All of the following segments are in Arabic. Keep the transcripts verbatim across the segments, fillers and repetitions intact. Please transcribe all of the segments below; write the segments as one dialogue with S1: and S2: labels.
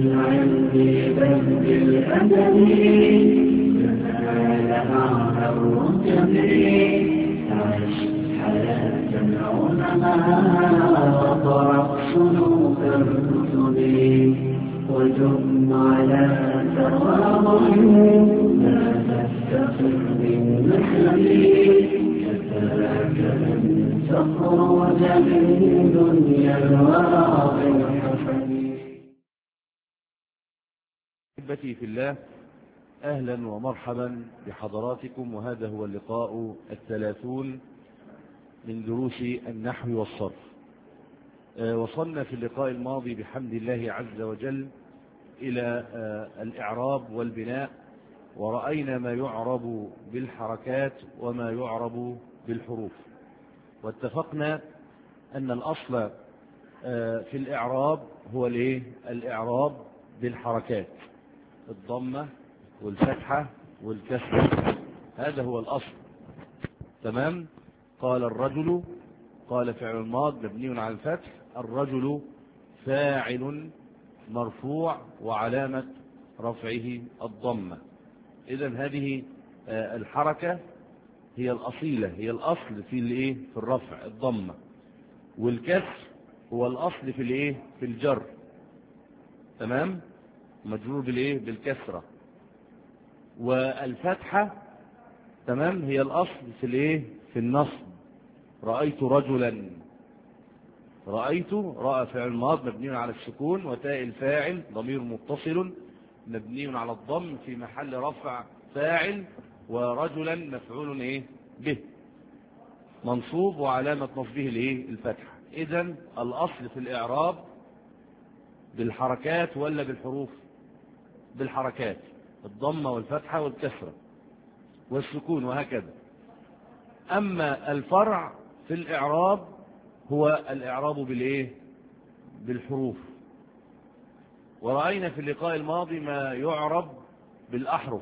S1: بالعلم بل بالأدب تنال أعلى الرتب. عش حياة العلماء واقرأ صنوف الكتب وجم على تواضع لا تفتخر بالنسب. كفاك أن تخرج من دنيا الورى بالحسب.
S2: أحبتي في الله، أهلا ومرحبا بحضراتكم، وهذا هو اللقاء الثلاثون من دروس النحو والصرف. أه وصلنا في اللقاء الماضي بحمد الله عز وجل إلى أه الإعراب والبناء، ورأينا ما يعرب بالحركات وما يعرب بالحروف، واتفقنا أن الأصل أه في الإعراب هو الإيه؟ الإعراب بالحركات، الضمة والفتحة والكسرة، هذا هو الأصل. تمام؟ قال الرجل، قال فعل الماض مبني على الفتح، الرجل فاعل مرفوع وعلامة رفعه الضمة. إذن هذه الحركة هي الأصيلة، هي الأصل في الإيه؟ في الرفع الضمة، والكسر هو الأصل في الإيه؟ في الجر. تمام؟ مجرور بالإيه؟ بالكسرة. والفتحة تمام هي الأصل في الإيه؟ في النصب. رأيت رجلا، رأيت رأى فعل ماض مبني على السكون، وتاء الفاعل ضمير متصل مبني على الضم في محل رفع فاعل، ورجلا مفعول إيه؟ به منصوب وعلامة نصبه الإيه؟ الفتحة. إذن الأصل في الإعراب بالحركات ولا بالحروف؟ بالحركات، الضمة والفتحة والكسرة والسكون وهكذا. أما الفرع في الإعراب هو الإعراب بالإيه؟ بالحروف. ورأينا في اللقاء الماضي ما يعرب بالأحرف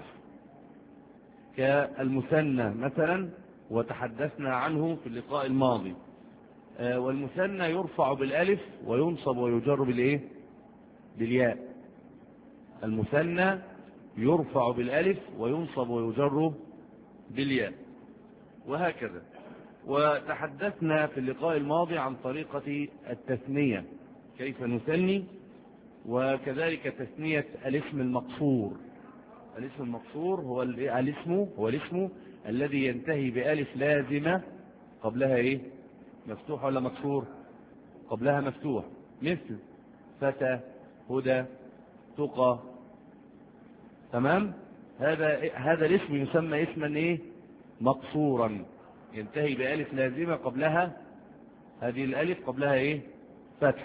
S2: كالمثنى مثلا، وتحدثنا عنه في اللقاء الماضي. والمثنى يرفع بالألف وينصب ويجر بالإيه؟ بالياء. المثنى يرفع بالألف وينصب ويجر بالياء وهكذا. وتحدثنا في اللقاء الماضي عن طريقة التثنية، كيف نثني، وكذلك تثنية الاسم المقصور. الاسم المقصور هو الاسم هو الاسم الذي ينتهي بألف لازمة قبلها ايه؟ مفتوح ولا مكسور؟ قبلها مفتوح، مثل فتى، هدى، تقى. تمام؟ هذا هذا الاسم يسمى اسما ايه؟ مقصورا، ينتهي بألف لازمة قبلها، هذه الألف قبلها ايه؟ فتح.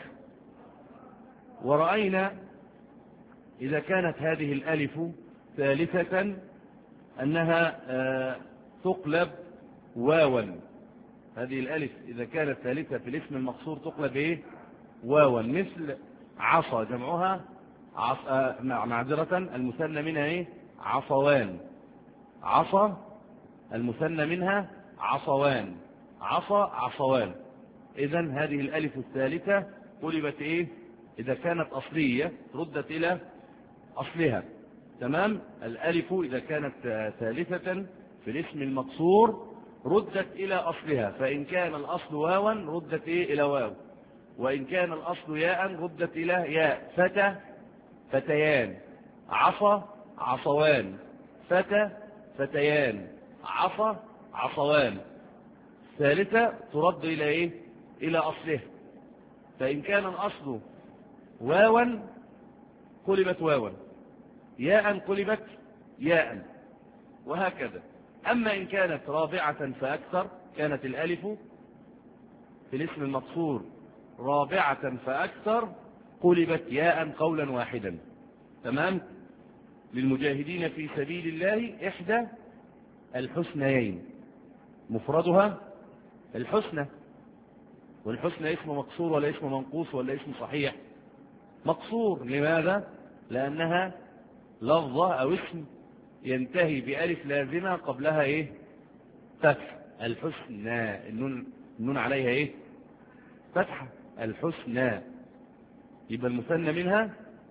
S2: ورأينا إذا كانت هذه الألف ثالثة أنها آه تقلب واوا. هذه الألف إذا كانت ثالثة في الاسم المقصور تقلب ايه؟ واوا، مثل عصا، جمعها عص... آه معذرة المثنى منها ايه؟ عصوان. عصا المثنى منها عصوان، عصا عصوان. إذن هذه الألف الثالثة قلبت إيه؟ إذا كانت أصلية ردت إلى أصلها. تمام؟ الألف إذا كانت ثالثة في الاسم المقصور ردت إلى أصلها، فإن كان الأصل واوا ردت إيه؟ إلى واو، وإن كان الأصل ياء ردت إلى ياء. فتى فتيان، عصا عصوان، فتى فتيان، عصا عصوان. ثالثة ترد إلى إيه؟ إلى أصلها. فإن كان الأصل واوا قلبت واوا، ياء قلبت ياء وهكذا. أما إن كانت رابعة فأكثر، كانت الألف في الاسم المقصور رابعة فأكثر قلبت ياء قولا واحدا. تمام؟ للمجاهدين في سبيل الله إحدى الحسنيين، مفردها الحسنى، والحسنى اسم مقصور ولا اسم منقوص ولا اسم صحيح؟ مقصور. لماذا؟ لأنها لفظة أو اسم ينتهي بألف لازمة قبلها إيه؟ فتح. الحسنى، النون, النون عليها إيه؟ فتحة. الحسنى، يبقى المثنى منها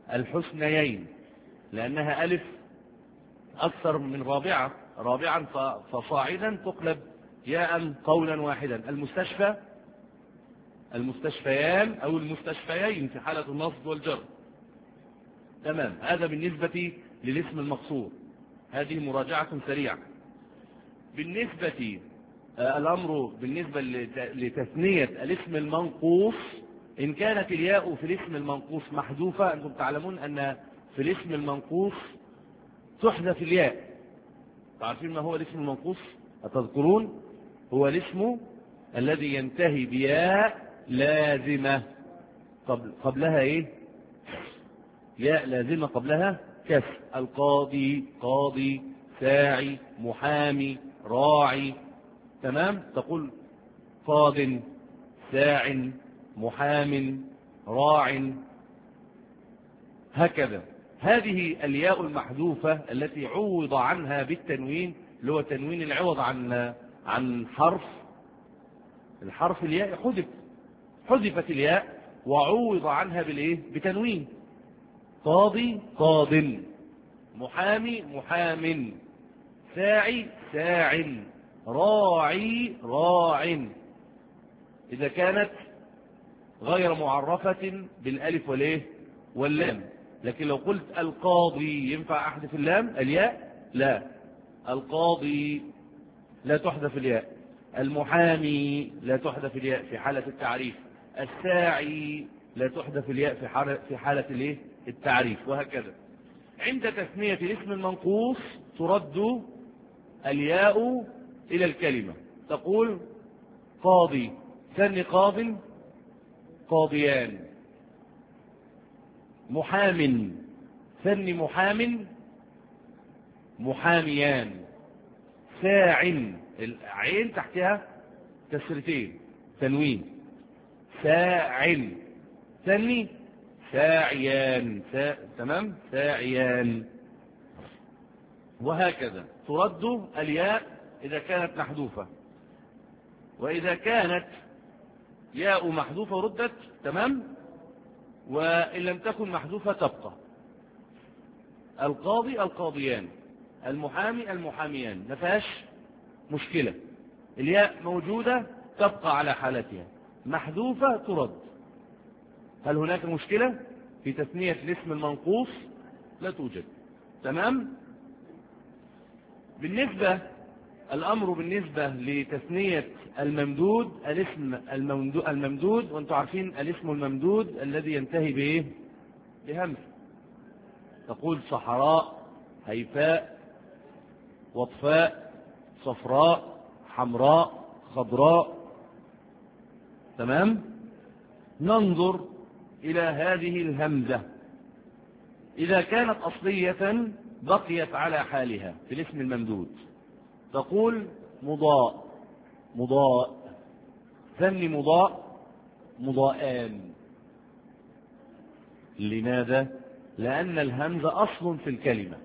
S2: الحسنيين، لأنها ألف أكثر من رابعة، رابعا فصاعدا تقلب ياء قولا واحدا. المستشفى، المستشفيان أو المستشفيين في حالة النصب والجر. تمام. هذا بالنسبة للاسم المقصور. هذه مراجعة سريعة. بالنسبة الأمر بالنسبة لتثنية الاسم المنقوص، إن كانت الياء في الاسم المنقوص محذوفة، أنتم تعلمون أن في الاسم المنقوص تحذف الياء. تعرفين ما هو الاسم المنقوص؟ أتذكرون؟ هو الاسم الذي ينتهي بياء لازمة قبل قبلها إيه؟ ياء لازمة قبلها كسر. القاضي، قاضي، ساعي، محامي، راعي. تمام. تقول قاض، ساع، محام، راع، هكذا. هذه الياء المحذوفة التي عوض عنها بالتنوين، اللي هو تنوين العوض عن عن حرف الحرف الياء، حذف حذفت الياء وعوض عنها بالايه؟ بتنوين. قاضي، قاض، محامي، محام، ساعي، ساع، راعي، راع. إذا كانت غير معرفة بالالف والايه؟ واللام. لكن لو قلت القاضي ينفع احذف اللام الياء؟ لا. القاضي لا تحذف الياء. المحامي لا تحذف الياء في حالة التعريف. الساعي لا تحذف الياء في حالة في حالة الايه؟ التعريف، وهكذا. عند تثنية الاسم المنقوص ترد الياء إلى الكلمة. تقول قاضي، ثني قاض، قاضيان. محام، ثني محام، محاميان. ساع، العين تحتها كسرتين، تنوين. ساع، ثني ساعيان. سا... تمام. ساعيان، وهكذا. ترد الياء إذا كانت محذوفة، وإذا كانت ياء محذوفة ردت. تمام. وإن لم تكن محذوفة تبقى. القاضي، القاضيان. المحامي، المحاميان. ما فيهاش مشكلة. الياء موجودة تبقى على حالتها، محذوفة ترد. هل هناك مشكلة في تثنية الاسم المنقوص؟ لا توجد. تمام. بالنسبة الأمر بالنسبة لتثنية الممدود، الاسم الممدود، وانتم عارفين الاسم الممدود الذي ينتهي بإيه؟ بهمز. تقول صحراء، هيفاء، وطفاء، صفراء، حمراء، خضراء. تمام. ننظر إلى هذه الهمزة. إذا كانت أصلية بقيت على حالها في الاسم الممدود. تقول مضاء، مضاء، ثني مضاء، مضاءان. لماذا؟ لأن الهمزة أصل في الكلمة.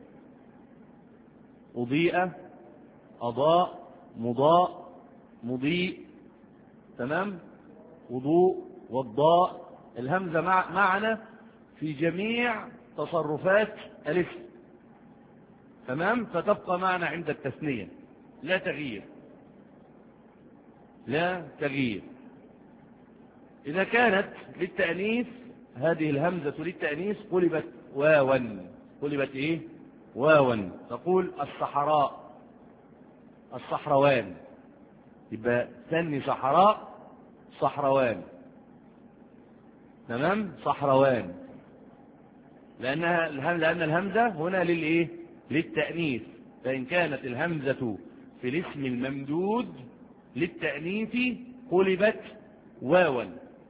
S2: أضيء، أضاء، مضاء، مضيء. تمام. وضوء، والضاء. الهمزة مع معنا في جميع تصرفات الاسم. تمام. فتبقى معنا عند التثنية، لا تغيير، لا تغيير. إذا كانت للتأنيث، هذه الهمزة للتأنيث قلبت واوا. قلبت إيه؟ واوا. تقول الصحراء، الصحروان. يبقى ثني صحراء، صحروان. تمام. صحروان. لأنها لأن الهمزة هنا للإيه؟ للتأنيث. فإن كانت الهمزة في الاسم الممدود للتأنيث قلبت واوا.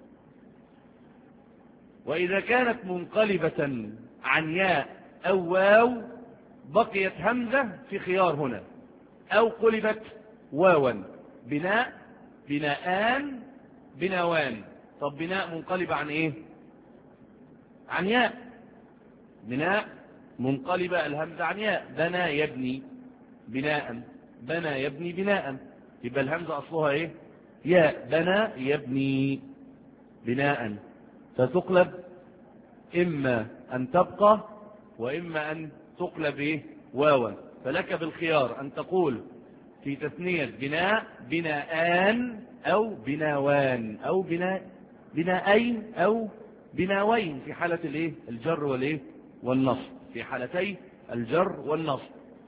S2: وإذا كانت منقلبة عن ياء أو واو بقيت همزة في خيار هنا، أو قلبت واوا. بناء، بناءان، بناوان. طب بناء منقلب عن إيه؟ عن ياء. بناء منقلبة الهمزة عن ياء. بنى يبني بناء، بنى يبني بناء. يبقى الهمزة أصلها إيه؟ ياء. بنى يبني بناء. فتقلب إما أن تبقى وإما أن تقلب إيه؟ واوا. فلك بالخيار أن تقول في تثنية بناء بناءان أو بناوان أو بناء بناءين أو بناوين في حالة الإيه؟ الجر والإيه؟ والنصب، في حالتي الجر والنصب.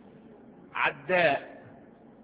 S2: عداء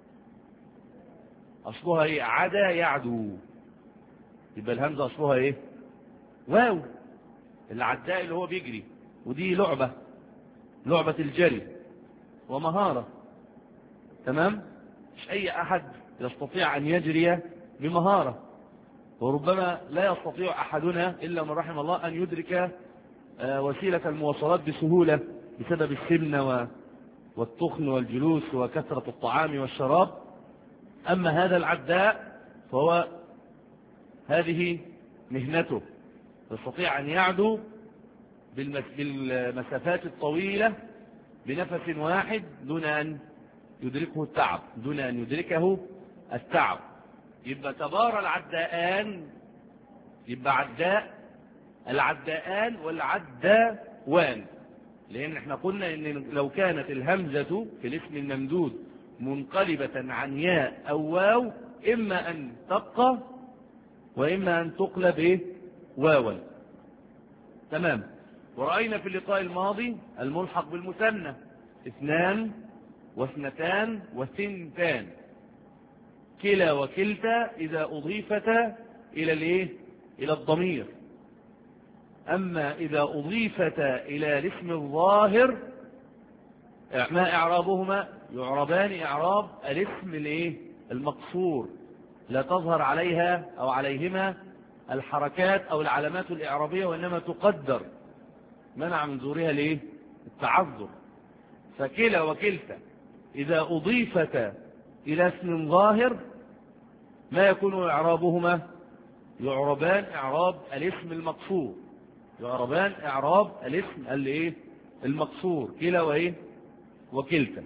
S2: أصلها إيه؟ عدا يعدو، يبقى الهمزة أصلها إيه؟ واو. العداء اللي هو بيجري، ودي لعبة لعبة الجري ومهارة. تمام؟ مش أي أحد يستطيع أن يجري بمهارة، وربما لا يستطيع أحدنا إلا من رحم الله أن يدرك وسيلة المواصلات بسهولة بسبب السمنة والتخن والجلوس وكثرة الطعام والشراب. أما هذا العداء فهو هذه مهنته، يستطيع أن يعدو بالمسافات الطويلة بنفس واحد دون أن يدركه التعب دون أن يدركه التعب. يبقى تبارى العداءان، يبقى عداء العداءان والعداوان، لأن احنا قلنا إن لو كانت الهمزة في الاسم الممدود منقلبة عن ياء أو واو إما أن تبقى وإما أن تقلب إيه؟ واوا. تمام. ورأينا في اللقاء الماضي الملحق بالمثنى اثنان واثنتان وثنتان، كلا وكلتا إذا أضيفتا إلى الإيه؟ إلى الضمير. أما إذا أضيفتا إلى الاسم الظاهر ما إعرابهما؟ يعربان إعراب الاسم الإيه؟ المقصور، لا تظهر عليها أو عليهما الحركات أو العلامات الإعرابية، وإنما تقدر منع من ظهورها ليه؟ التعذر. فكلا وكلتا إذا أضيفتا إلى اسم ظاهر ما يكون إعرابهما؟ يعربان إعراب الاسم المقصور، يعربان إعراب الاسم الايه؟ المقصور. كلا وإيه؟ وكلتا.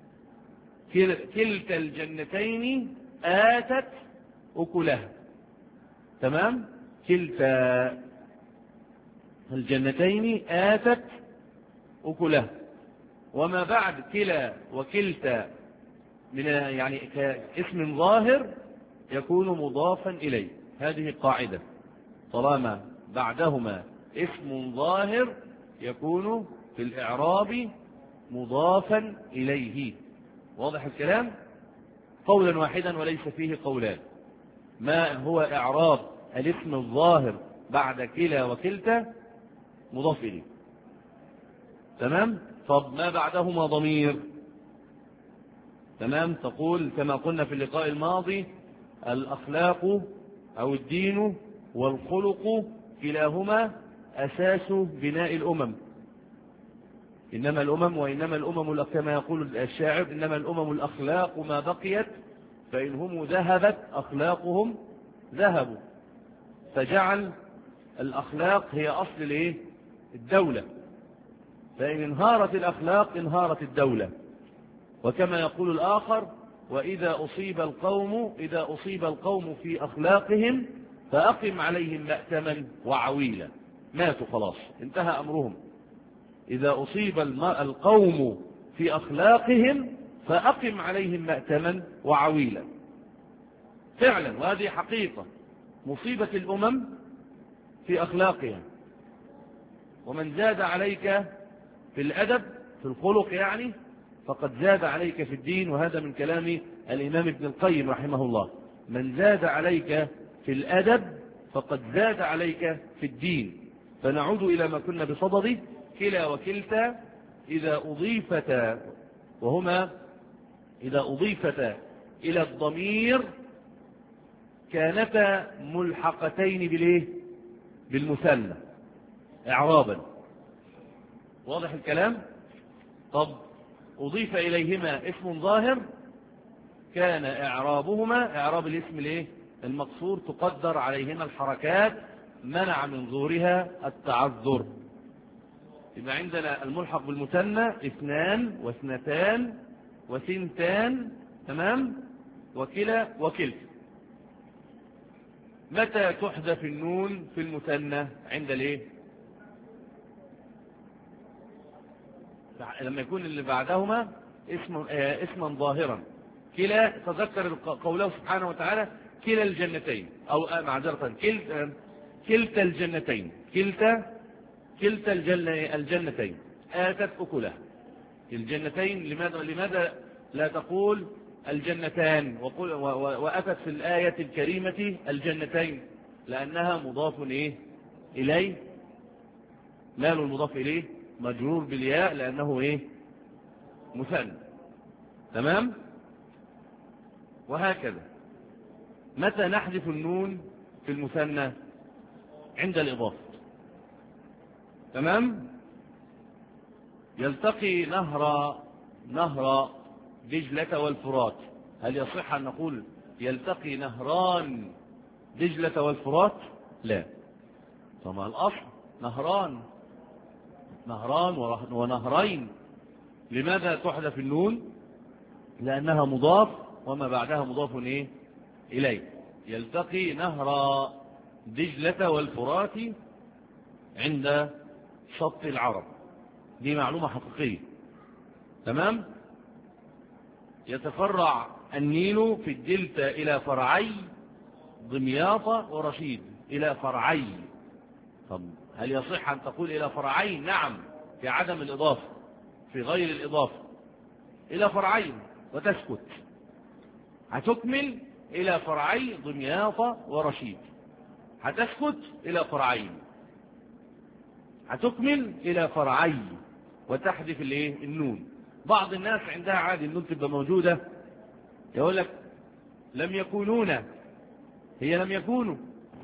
S2: كلتا الجنتين آتت أكلها. تمام؟ كلتا الجنتين آتت أكلها. وما بعد كلا وكلتا من يعني كاسم ظاهر يكون مضافا إليه. هذه قاعدة، طالما بعدهما اسم ظاهر يكون في الإعراب مضافا إليه. واضح الكلام؟ قولا واحدا وليس فيه قولان. ما هو إعراب الاسم الظاهر بعد كلا وكلتا؟ مضاف إليه. تمام؟ طب ما بعدهما ضمير. تمام؟ تقول كما قلنا في اللقاء الماضي الأخلاق أو الدين والخلق كلاهما أساس بناء الأمم. إنما الأمم وإنما الأمم كما يقول الشاعر إنما الأمم الأخلاق ما بقيت فإن هم ذهبت أخلاقهم ذهبوا. فجعل الأخلاق هي أصل الإيه؟ الدولة. فإن انهارت الأخلاق انهارت الدولة. وكما يقول الآخر وإذا أصيب القوم إذا أصيب القوم في أخلاقهم فأقم عليهم مأتما وعويلا. ماتوا خلاص، انتهى أمرهم. إذا أصيب القوم في أخلاقهم فأقم عليهم مأتما وعويلا. فعلا، وهذه حقيقة. مصيبة الأمم في أخلاقها. ومن زاد عليك في الأدب في الخلق يعني فقد زاد عليك في الدين. وهذا من كلام الإمام ابن القيم رحمه الله. من زاد عليك في الأدب فقد زاد عليك في الدين. فنعود إلى ما كنا بصدده. كلا وكلتا إذا أضيفتا، وهما إذا أضيفتا إلى الضمير كانتا ملحقتين بالإيه؟ بالمثنى إعرابا. واضح الكلام؟ طب أضيف إليهما اسم ظاهر كان إعرابهما إعراب الاسم الإيه؟ المقصور، تقدر عليهما الحركات منع من ظهورها التعذر. يبقى عندنا الملحق بالمثنى اثنان واثنتان وثنتان. تمام؟ وكلا وكلتا. متى تحذف النون في المثنى؟ عند الايه؟ لما يكون اللي بعدهما اسم اسما ظاهرا. كلا، تذكر قوله سبحانه وتعالى كلا الجنتين، أو معذرة كلتا كلتا الجنتين كلتا كلتا الجنتين آتت أكلها. الجنتين، لماذا لماذا لا تقول الجنتان وقل وأتت في الآية الكريمة الجنتين؟ لأنها مضاف إيه إليه، مال المضاف إليه مجرور بالياء لأنه إيه مثنى. تمام. وهكذا متى نحذف النون في المثنى؟ عند الإضافة. تمام. يلتقي نهر نهر دجلة والفرات، هل يصح أن نقول يلتقي نهران دجلة والفرات؟ لا. طبعا الأصل نهران نهران ونهرين. لماذا تحذف النون؟ لأنها مضاف وما بعدها مضاف إيه إليه. يلتقي نهر دجلة والفرات عند شط العرب، دي معلومة حقيقية. تمام. يتفرع النيل في الدلتا إلى فرعي دمياط ورشيد، إلى فرعي. طب هل يصح أن تقول إلى فرعي؟ نعم، في عدم الإضافة، في غير الإضافة، إلى فرعين وتسكت. هتكمل إلى فرعي دمياط ورشيد، هتسكت إلى فرعين، هتكمل إلى فرعي وتحذف الايه النون. بعض الناس عندها عادي النون تبقى موجودة، يقول لك لم يكونون، هي لم يكونوا.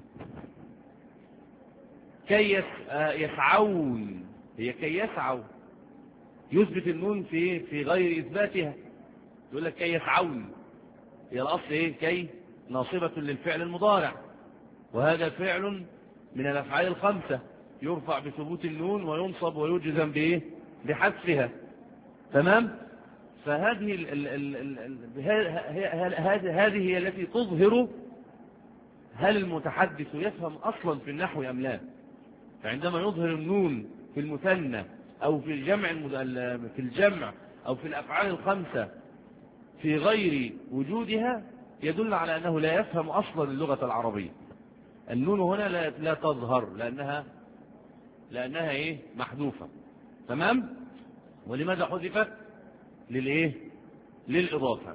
S2: كي يسعون، هي كي يسعوا، يثبت النون في في غير إثباتها. يقول لك كي يسعون، هي الأصل إيه؟ كي ناصبة للفعل المضارع، وهذا فعل من الأفعال الخمسة يرفع بثبوت النون وينصب ويجزم بإيه؟ بحذفها. تمام. فهذه ال ال ال ال هذه هي التي تظهر هل المتحدث يفهم أصلا في النحو أم لا. فعندما يظهر النون في المثنى أو في الجمع في الجمع أو في الأفعال الخمسة في غير وجودها، يدل على أنه لا يفهم أصلا اللغة العربية. النون هنا لا, لا تظهر لأنها لأنها إيه محذوفة. تمام. ولماذا حذفت؟ للإيه؟ للإضافة.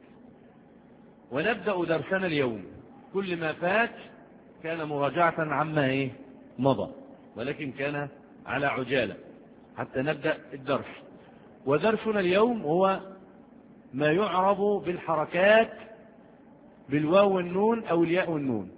S2: ونبدأ درسنا اليوم. كل ما فات كان مراجعة عما إيه مضى، ولكن كان على عجالة حتى نبدأ الدرس. ودرسنا اليوم هو ما يعرب بالحركات بالواو والنون أو الياء والنون.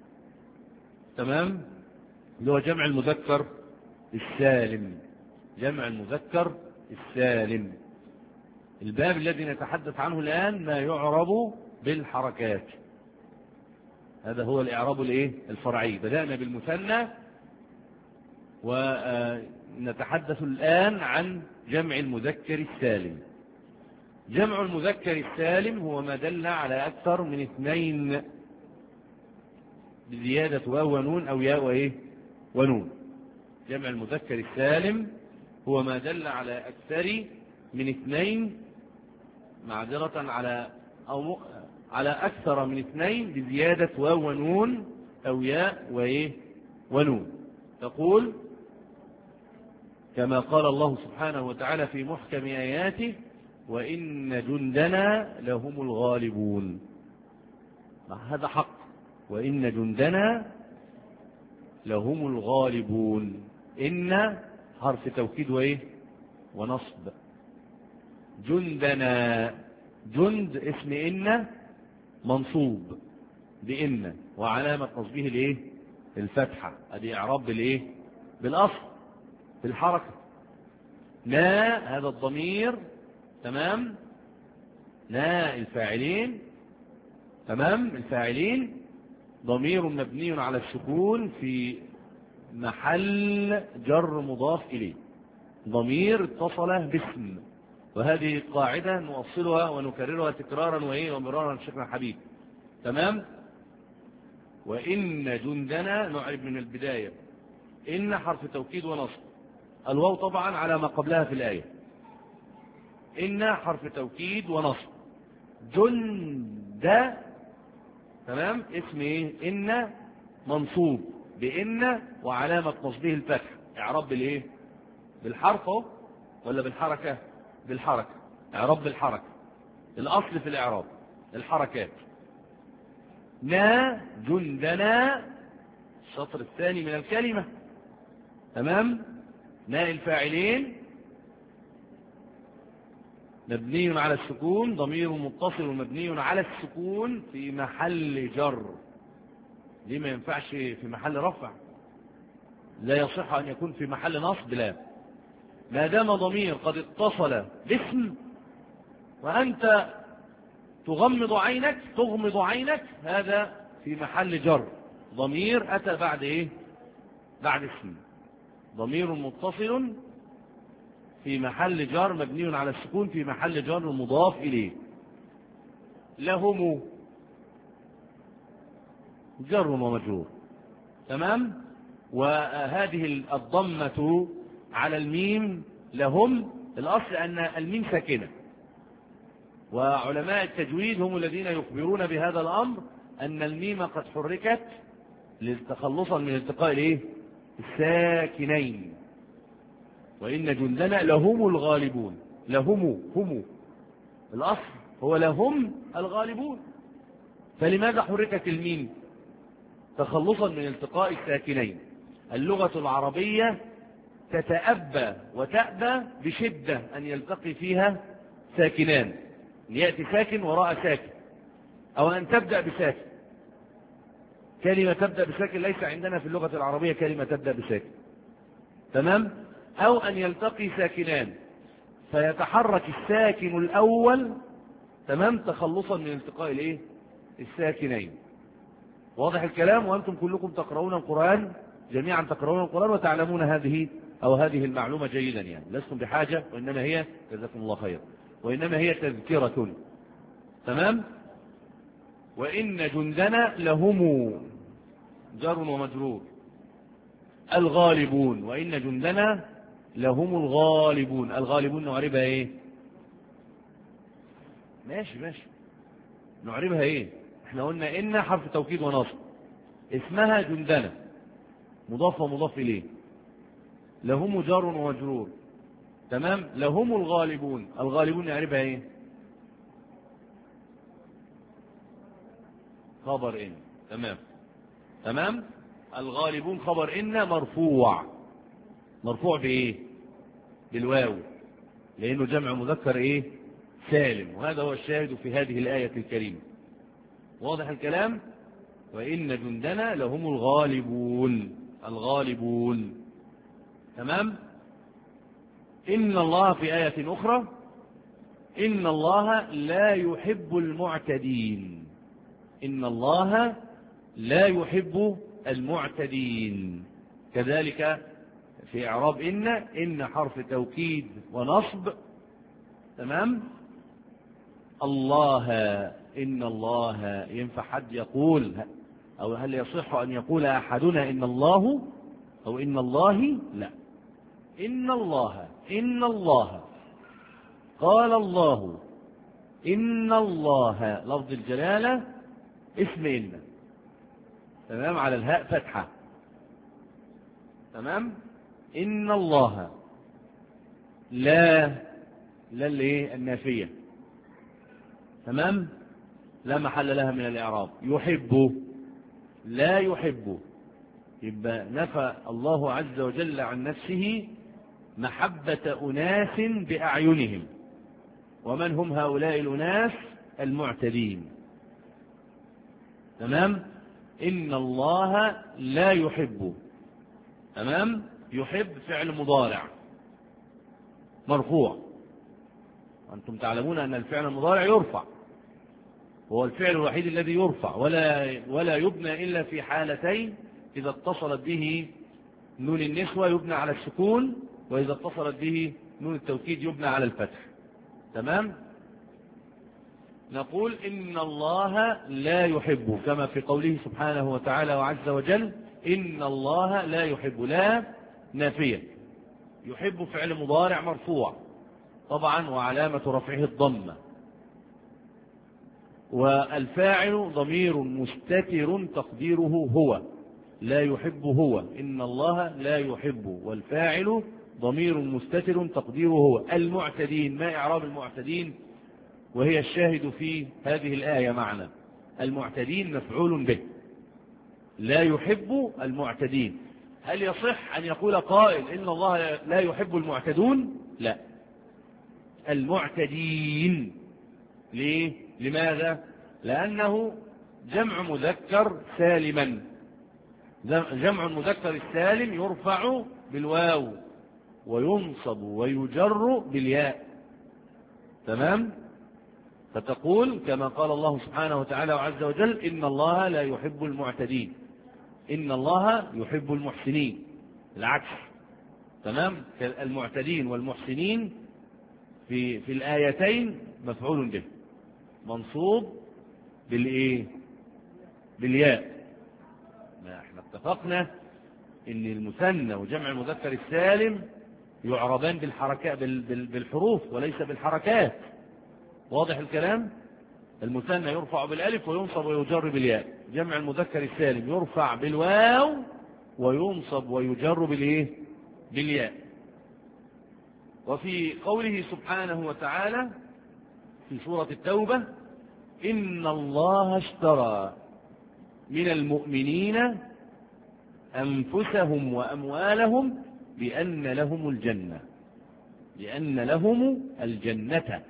S2: تمام. اللي هو جمع المذكر السالم، جمع المذكر السالم. الباب الذي نتحدث عنه الآن ما يعرب بالحركات، هذا هو الإعراب الايه الفرعي. بدأنا بالمثنى ونتحدث الآن عن جمع المذكر السالم. جمع المذكر السالم هو ما دل على أكثر من اثنين بزيادة واو ونون أو ياء وإيه ونون. جمع المذكر السالم هو ما دل على أكثر من اثنين، معذرة على أو على أكثر من اثنين بزيادة واو ونون أو ياء وإيه ونون. تقول كما قال الله سبحانه وتعالى في محكم آياته: وإن جندنا لهم الغالبون. هذا حق، وإن جندنا لهم الغالبون. إن حرف توكيد وإيه ونصب. جندنا، جند اسم إن منصوب بإن وعلامة نصبه الإيه الفتحة. هذه إعراب بالإيه بالأصل بالحركة. نا هذا الضمير. تمام. نا الفاعلين. تمام. الفاعلين ضمير مبني على السكون في محل جر مضاف إليه، ضمير اتصل باسم. وهذه قاعدة نوصلها ونكررها تكرارا وإيه ومرارا شكرا حبيب. تمام. وإن جندنا نعرب من البداية. إن حرف توكيد ونصب. الواو طبعا على ما قبلها في الآية. إن حرف توكيد ونصب. جند تمام اسم ايه؟ إن منصوب بإن وعلامة نصبه الفتح. اعراب بالايه؟ بالحرف اهو ولا بالحركة؟ بالحركة. اعراب بالحركة. الأصل في الإعراب الحركات. نا جندنا الشطر الثاني من الكلمة تمام. ناء الفاعلين مبني على السكون ضمير متصل مبني على السكون في محل جر. ليه ما ينفعش في محل رفع؟ لا يصح أن يكون في محل نصب. لا ما دام ضمير قد اتصل باسم وأنت تغمض عينك تغمض عينك هذا في محل جر. ضمير أتى بعد إيه؟ بعد اسم. ضمير متصل في محل جر مبني على السكون في محل جر مضاف إليه. لهم جر ومجرور تمام. وهذه الضمة على الميم لهم الأصل أن الميم ساكنة، وعلماء التجويد هم الذين يخبرون بهذا الأمر أن الميم قد حركت لتخلصا من التقاء الايه؟ الساكنين. وإن جندنا لهم الغالبون. لهم هم الأصل هو لهم الغالبون، فلماذا حركت الميم؟ تخلصا من التقاء الساكنين. اللغة العربية تتأبى وتأبى بشدة أن يلتقي فيها ساكنان، أن يأتي ساكن وراء ساكن، أو أن تبدأ بساكن. كلمة تبدأ بساكن ليس عندنا في اللغة العربية كلمة تبدأ بساكن تمام. أو أن يلتقي ساكنان فيتحرك الساكن الأول تمام تخلصا من التقاء الايه؟ الساكنين. واضح الكلام؟ وأنتم كلكم تقرؤون القرآن جميعا تقرؤون القرآن وتعلمون هذه أو هذه المعلومة جيدا، يعني لستم بحاجة، وإنما هي جزاكم الله خير وإنما هي تذكرة تمام. وإن جندنا لهم جر ومجرور. الغالبون وإن جندنا لهم الغالبون. الغالبون نعربها ايه؟ ماشي ماشي نعربها ايه؟ احنا قلنا إن حرف توكيد ونصب، اسمها جندنا مضاف ومضاف إليه، لهم جار ومجرور تمام. لهم الغالبون. الغالبون نعربها ايه؟ خبر إن تمام تمام. الغالبون خبر إن مرفوع. مرفوع بإيه؟ بالواو، لأنه جمع مذكر إيه؟ سالم، وهذا هو الشاهد في هذه الآية الكريمة. واضح الكلام؟ وإن جندنا لهم الغالبون. الغالبون تمام. إن الله في آية أخرى إن الله لا يحب المعتدين. إن الله لا يحب المعتدين. كذلك في إعراب إن إن حرف توكيد ونصب تمام. الله إن الله ينفع حد يقول أو هل يصح أن يقول أحدنا إن الله أو إن الله؟ لا. إن الله إن الله قال الله إن الله لفظ الجلالة اسم إن تمام على الهاء فتحة تمام. إن الله لا لا الايه؟ النافية تمام لا محل لها من الإعراب. يحب لا يحب، يبقى نفى الله عز وجل عن نفسه محبة أناس بأعينهم. ومن هم هؤلاء الأناس؟ المعتدين تمام. إن الله لا يحب تمام. يحب فعل مضارع مرفوع، وأنتم تعلمون أن الفعل المضارع يرفع، هو الفعل الوحيد الذي يرفع ولا ولا يبنى إلا في حالتين: إذا اتصلت به نون النسوة يبنى على السكون، وإذا اتصلت به نون التوكيد يبنى على الفتح تمام. نقول إن الله لا يحب كما في قوله سبحانه وتعالى وعز وجل إن الله لا يحب. لا نافية، يحب فعل مضارع مرفوع طبعا وعلامة رفعه الضمة. والفاعل ضمير مستتر تقديره هو، لا يحب هو، إن الله لا يحب، والفاعل ضمير مستتر تقديره هو. المعتدين، ما إعراب المعتدين وهي الشاهد في هذه الآية معنا؟ المعتدين مفعول به، لا يحب المعتدين. هل يصح أن يقول قائل إن الله لا يحب المعتدون؟ لا، المعتدين. ليه؟ لماذا؟ لأنه جمع مذكر سالما، جمع المذكر السالم يرفع بالواو وينصب ويجر بالياء. تمام؟ فتقول كما قال الله سبحانه وتعالى وعز وجل: إن الله لا يحب المعتدين، إن الله يحب المحسنين. العكس. تمام؟ المعتدين والمحسنين في في الآيتين مفعول به، منصوب بالإيه؟ بالياء. ما احنا اتفقنا ان المثنى وجمع المذكر السالم يعربان بالحركات بالحروف وليس بالحركات. واضح الكلام؟ المثنى يرفع بالالف وينصب ويجر بالياء، جمع المذكر السالم يرفع بالواو وينصب ويجر بالايه؟ بالياء. وفي قوله سبحانه وتعالى في سورة التوبة: إن الله اشترى من المؤمنين أنفسهم وأموالهم بأن لهم الجنة، بأن لهم الجنة.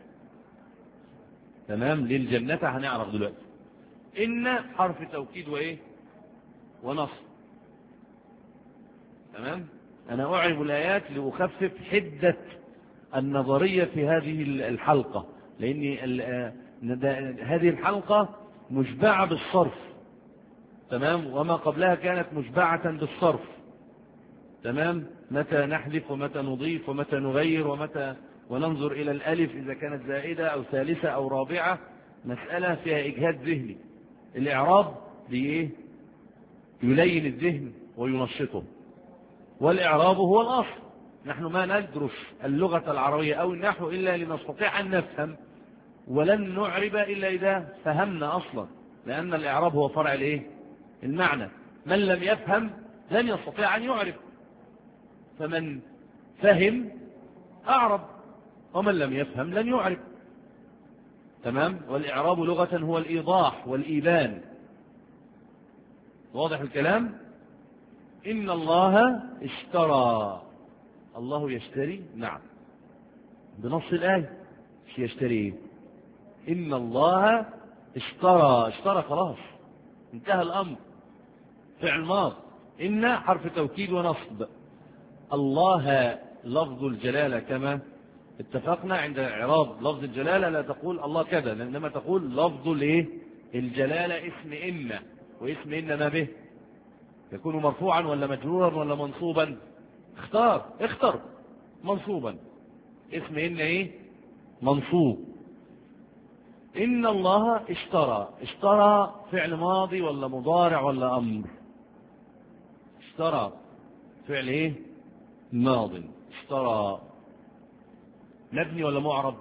S2: تمام؟ للجنة هنعرف دلوقتي. إن حرف توكيد وإيه؟ ونصب. تمام؟ أنا أعرب الآيات لأخفف حدة النظرية في هذه الحلقة، لأن هذه الحلقة مشبعة بالصرف. تمام؟ وما قبلها كانت مشبعة بالصرف. تمام؟ متى نحذف ومتى نضيف ومتى نغير ومتى وننظر إلى الألف إذا كانت زائدة أو ثالثة أو رابعة، مسألة فيها إجهاد ذهني. الإعراب بإيه؟ يلين الذهن وينشطه، والإعراب هو الأصل. نحن ما ندرس اللغة العربية أو النحو إلا لنستطيع أن نفهم، ولن نعرب إلا إذا فهمنا أصلا، لأن الإعراب هو فرع الإيه؟ المعنى. من لم يفهم لن يستطيع أن يعرب، فمن فهم أعرب، ومن لم يفهم لن يعرب. تمام؟ والإعراب لغة هو الإيضاح والإيبان. واضح الكلام؟ إن الله اشترى، الله يشتري، نعم، بنص الآية. مش يشتري، إن الله اشترى، اشترى خلاص، انتهى الأمر، فعل ماض. إن حرف توكيد ونصب. الله لفظ الجلالة كما اتفقنا عند إعراب لفظ الجلالة، لا تقول الله كذا، إنما تقول لفظ الايه؟ الجلالة. اسم إن، واسم إن ما به يكون مرفوعا ولا مجرورا ولا منصوبا؟ اختار اختر منصوبا. اسم إن ايه؟ منصوب. إن الله اشترى، اشترى فعل ماضي ولا مضارع ولا أمر؟ اشترى فعل ايه؟ ماض. اشترى مبني ولا معرب؟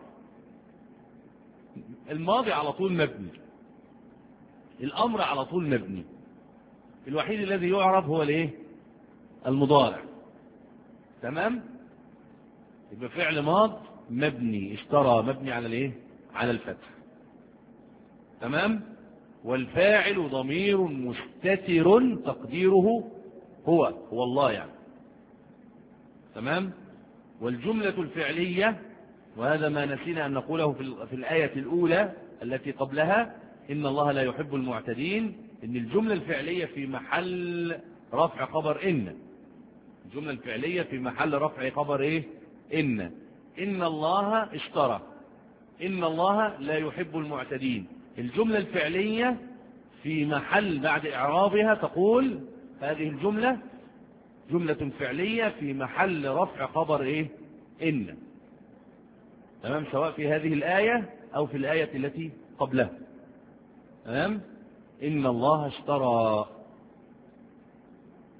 S2: الماضي على طول مبني، الأمر على طول مبني، الوحيد الذي يعرب هو الايه؟ المضارع. تمام؟ يبقى فعل ماض مبني، اشترى مبني على الايه؟ على الفتح. تمام؟ والفاعل ضمير مستتر تقديره هو، هو الله يعني. تمام؟ والجملة الفعلية، وهذا ما نسينا أن نقوله في الآية الأولى التي قبلها: إن الله لا يحب المعتدين، إن الجملة الفعلية في محل رفع خبر إن. الجملة الفعلية في محل رفع خبر إيه؟ إن. إن الله اشترى، إن الله لا يحب المعتدين. الجملة الفعلية في محل بعد إعرابها تقول هذه الجملة جملة فعلية في محل رفع خبر إيه؟ إن. تمام؟ سواء في هذه الآية أو في الآية التي قبلها. تمام؟ إن الله اشترى.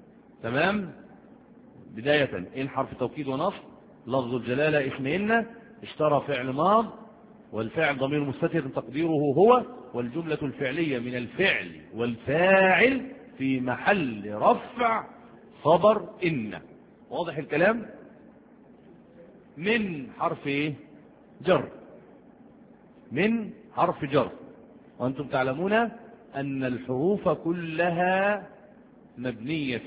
S2: تمام؟ بداية إن حرف توكيد ونصب، لفظ الجلالة اسم إن، اشترى فعل ماض والفاعل ضمير مستتر تقديره هو، والجملة الفعلية من الفعل والفاعل في محل رفع خبر إن. واضح الكلام؟ من حرف ايه؟ جر. من حرف جر. وأنتم تعلمون أن الحروف كلها مبنية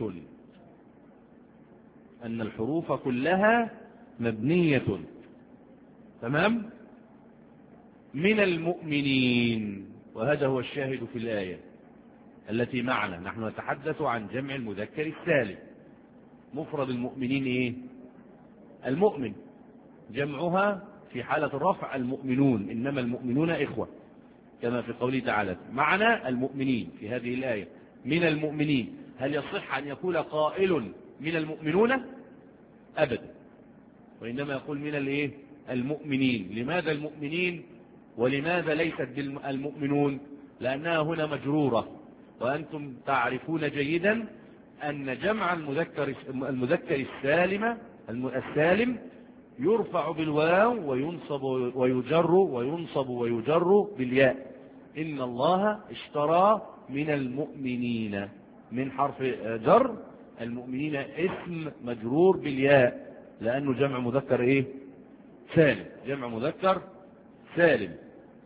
S2: أن الحروف كلها مبنية تمام؟ من المؤمنين، وهذا هو الشاهد في الآية التي معنا. نحن نتحدث عن جمع المذكر السالم. مفرد المؤمنين ايه؟ المؤمن. جمعها في حالة الرفع المؤمنون، إنما المؤمنون إخوة، كما في قوله تعالى معنا المؤمنين في هذه الآية. من المؤمنين، هل يصح أن يقول قائل من المؤمنون؟ أبدا، وإنما يقول من الايه؟ المؤمنين. لماذا المؤمنين ولماذا ليست بالمؤمنون؟ لأنها هنا مجرورة، وأنتم تعرفون جيدا أن جمع المذكر المذكر السالم السالم يرفع بالواو وينصب ويجر وينصب ويجر بالياء. إن الله اشترى من المؤمنين، من حرف جر، المؤمنين اسم مجرور بالياء لأنه جمع مذكر ايه؟ سالم. جمع مذكر سالم.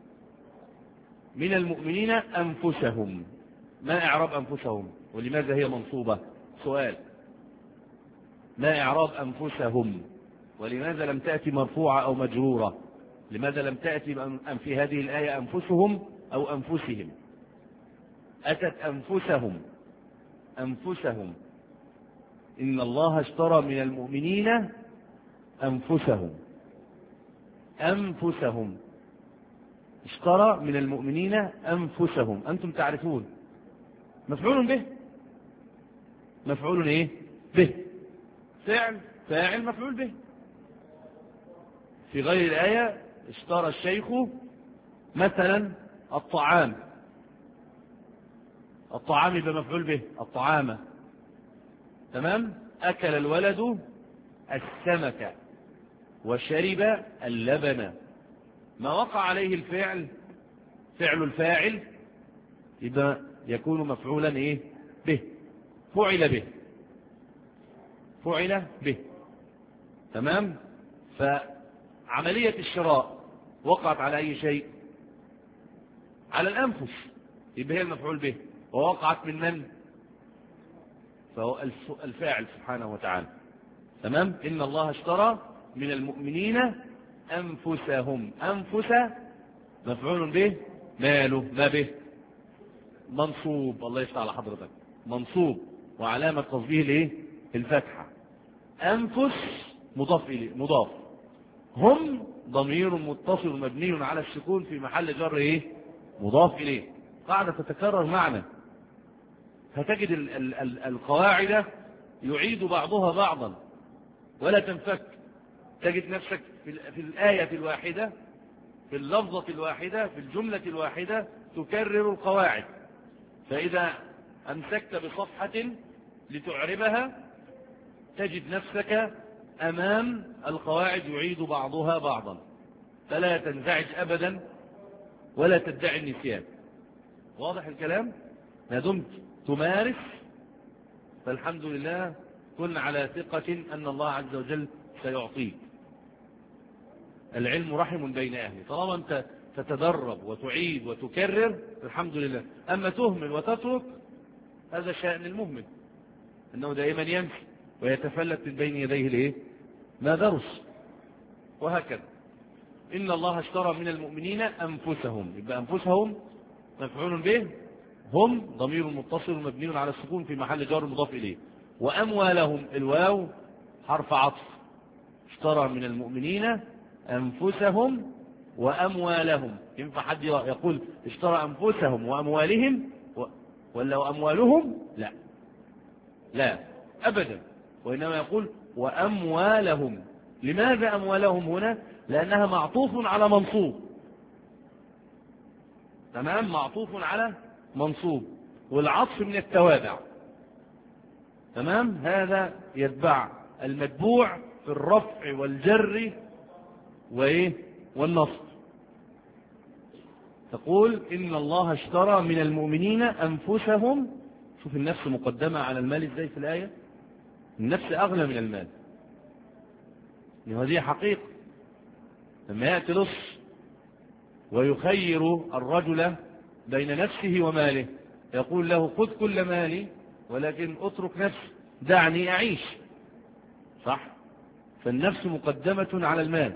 S2: من المؤمنين أنفسهم. ما إعراب أنفسهم ولماذا هي منصوبة؟ سؤال. ما إعراب أنفسهم ولماذا لم تأتي مرفوعة أو مجرورة؟ لماذا لم تأتي في هذه الآية أنفسهم أو أنفسهم؟ أتت أنفسهم. أنفسهم. إن الله اشترى من المؤمنين أنفسهم. أنفسهم. اشترى من المؤمنين أنفسهم. أنتم تعرفون مفعول به. مفعول ايه؟ به. فعل فاعل مفعول به. في غير الآية اشترى الشيخ مثلا الطعام. الطعام يبقى مفعول به، الطعام. تمام؟ أكل الولد السمك وشرب اللبن. ما وقع عليه الفعل فعل الفاعل يبقى يكون مفعولا ايه؟ به. فعل به. فعل به. تمام؟ فعملية الشراء وقعت على أي شيء؟ على الأنفس، يبقى هي المفعول به. ووقعت من من؟ فهو الفاعل سبحانه وتعالى. تمام؟ إن الله اشترى من المؤمنين أنفسهم. أنفس مفعول به. ماله؟ ما به؟ منصوب. الله يفتح على حضرتك. منصوب وعلامة تصبيه الايه؟ الفتحة. أنفس مضاف إليه مضاف. هم ضمير متصل مبني على السكون في محل جر ايه؟ مضاف إليه. قاعدة تتكرر معنا. هتجد ال ال ال القواعد يعيد بعضها بعضا ولا تنفك. تجد نفسك في, في الآية الواحدة، في اللفظة الواحدة، في الجملة الواحدة تكرر القواعد. فإذا أمسكت بصفحة لتعربها تجد نفسك أمام القواعد يعيد بعضها بعضا، فلا تنزعج أبدا ولا تدعي النسيان. واضح الكلام؟ ما دمت تمارس فالحمد لله كن على ثقة أن الله عز وجل سيعطيك. العلم رحم بين أهله. طالما أنت تتدرب وتعيد وتكرر الحمد لله. أما تهمل وتترك هذا شأن المهمل، أنه دائما يمشي ويتفلت من بين يديه الايه؟ ما درس. وهكذا. إن الله اشترى من المؤمنين أنفسهم. يبقى أنفسهم مفعول به. هم ضمير متصل مبني على السكون في محل جر مضاف إليه. وأموالهم الواو حرف عطف. اشترى من المؤمنين أنفسهم وأموالهم. ينفع حد يقول اشترى أنفسهم وأموالهم ولا وأموالهم؟ لا لا أبدا، وإنما يقول وأموالهم. لماذا أموالهم هنا؟ لأنها معطوف على منصوب. تمام؟ معطوف على منصوب، والعطف من التوابع. تمام؟ هذا يتبع المتبوع في الرفع والجر وإيه والنصر. تقول إن الله اشترى من المؤمنين أنفسهم. شوف النفس مقدمة على المال إزاي في الآية. النفس أغلى من المال، وهذه حقيقة. لما يأتي لص ويخير الرجل بين نفسه وماله، يقول له خذ كل مالي ولكن اترك نفسي، دعني أعيش. صح؟ فالنفس مقدمة على المال.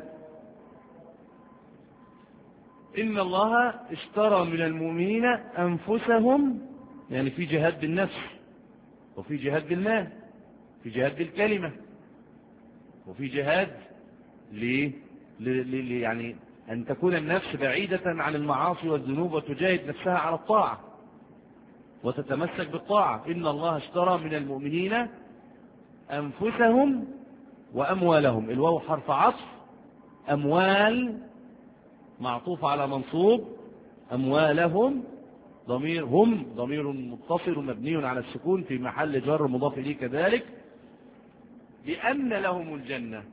S2: إن الله اشترى من المؤمنين أنفسهم، يعني في جهاد بالنفس، وفي جهاد بالمال، في جهاد بالكلمة، وفي جهاد ل... ل... يعني أن تكون النفس بعيدة عن المعاصي والذنوب وتجاهد نفسها على الطاعة وتتمسك بالطاعة. إن الله اشترى من المؤمنين أنفسهم وأموالهم. الواو حرف عطف، أموال معطوف على منصوب، أموالهم ضمير هم ضمير متصل مبني على السكون في محل جر مضاف إليه كذلك. بأن لهم الجنة،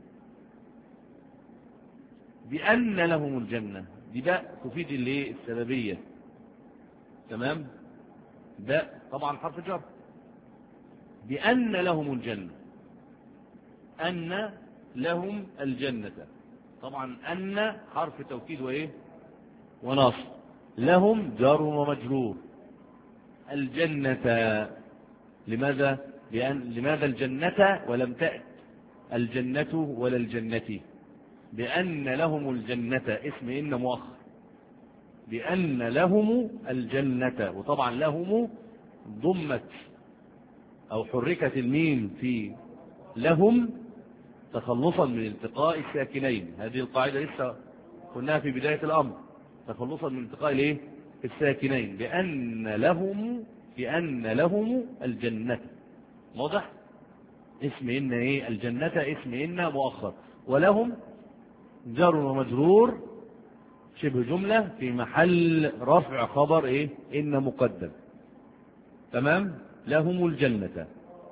S2: بأن لهم الجنة، دي باء تفيد اللي السببية. تمام؟ باء طبعا حرف جر. بأن لهم الجنة، أن لهم الجنة، طبعا أن حرف توكيد وإيه ونصب، لهم جار ومجرور. الجنة لماذا؟ بأن لماذا الجنة ولم تأت الجنة ولا الجنة؟ بأن لهم الجنة اسم إن مؤخر، بأن لهم الجنة، وطبعا لهم ضمت أو حركت الميم في لهم تخلصا من التقاء الساكنين. هذه القاعدة لسه قلناها في بداية الأمر، تخلصا من التقاء الايه الساكنين. بأن لهم بأن لهم الجنة، واضح؟ اسم إن ايه الجنة اسم إن مؤخر، ولهم جار ومجرور شبه جملة في محل رفع خبر ايه إن مقدم. تمام؟ لهم الجنة.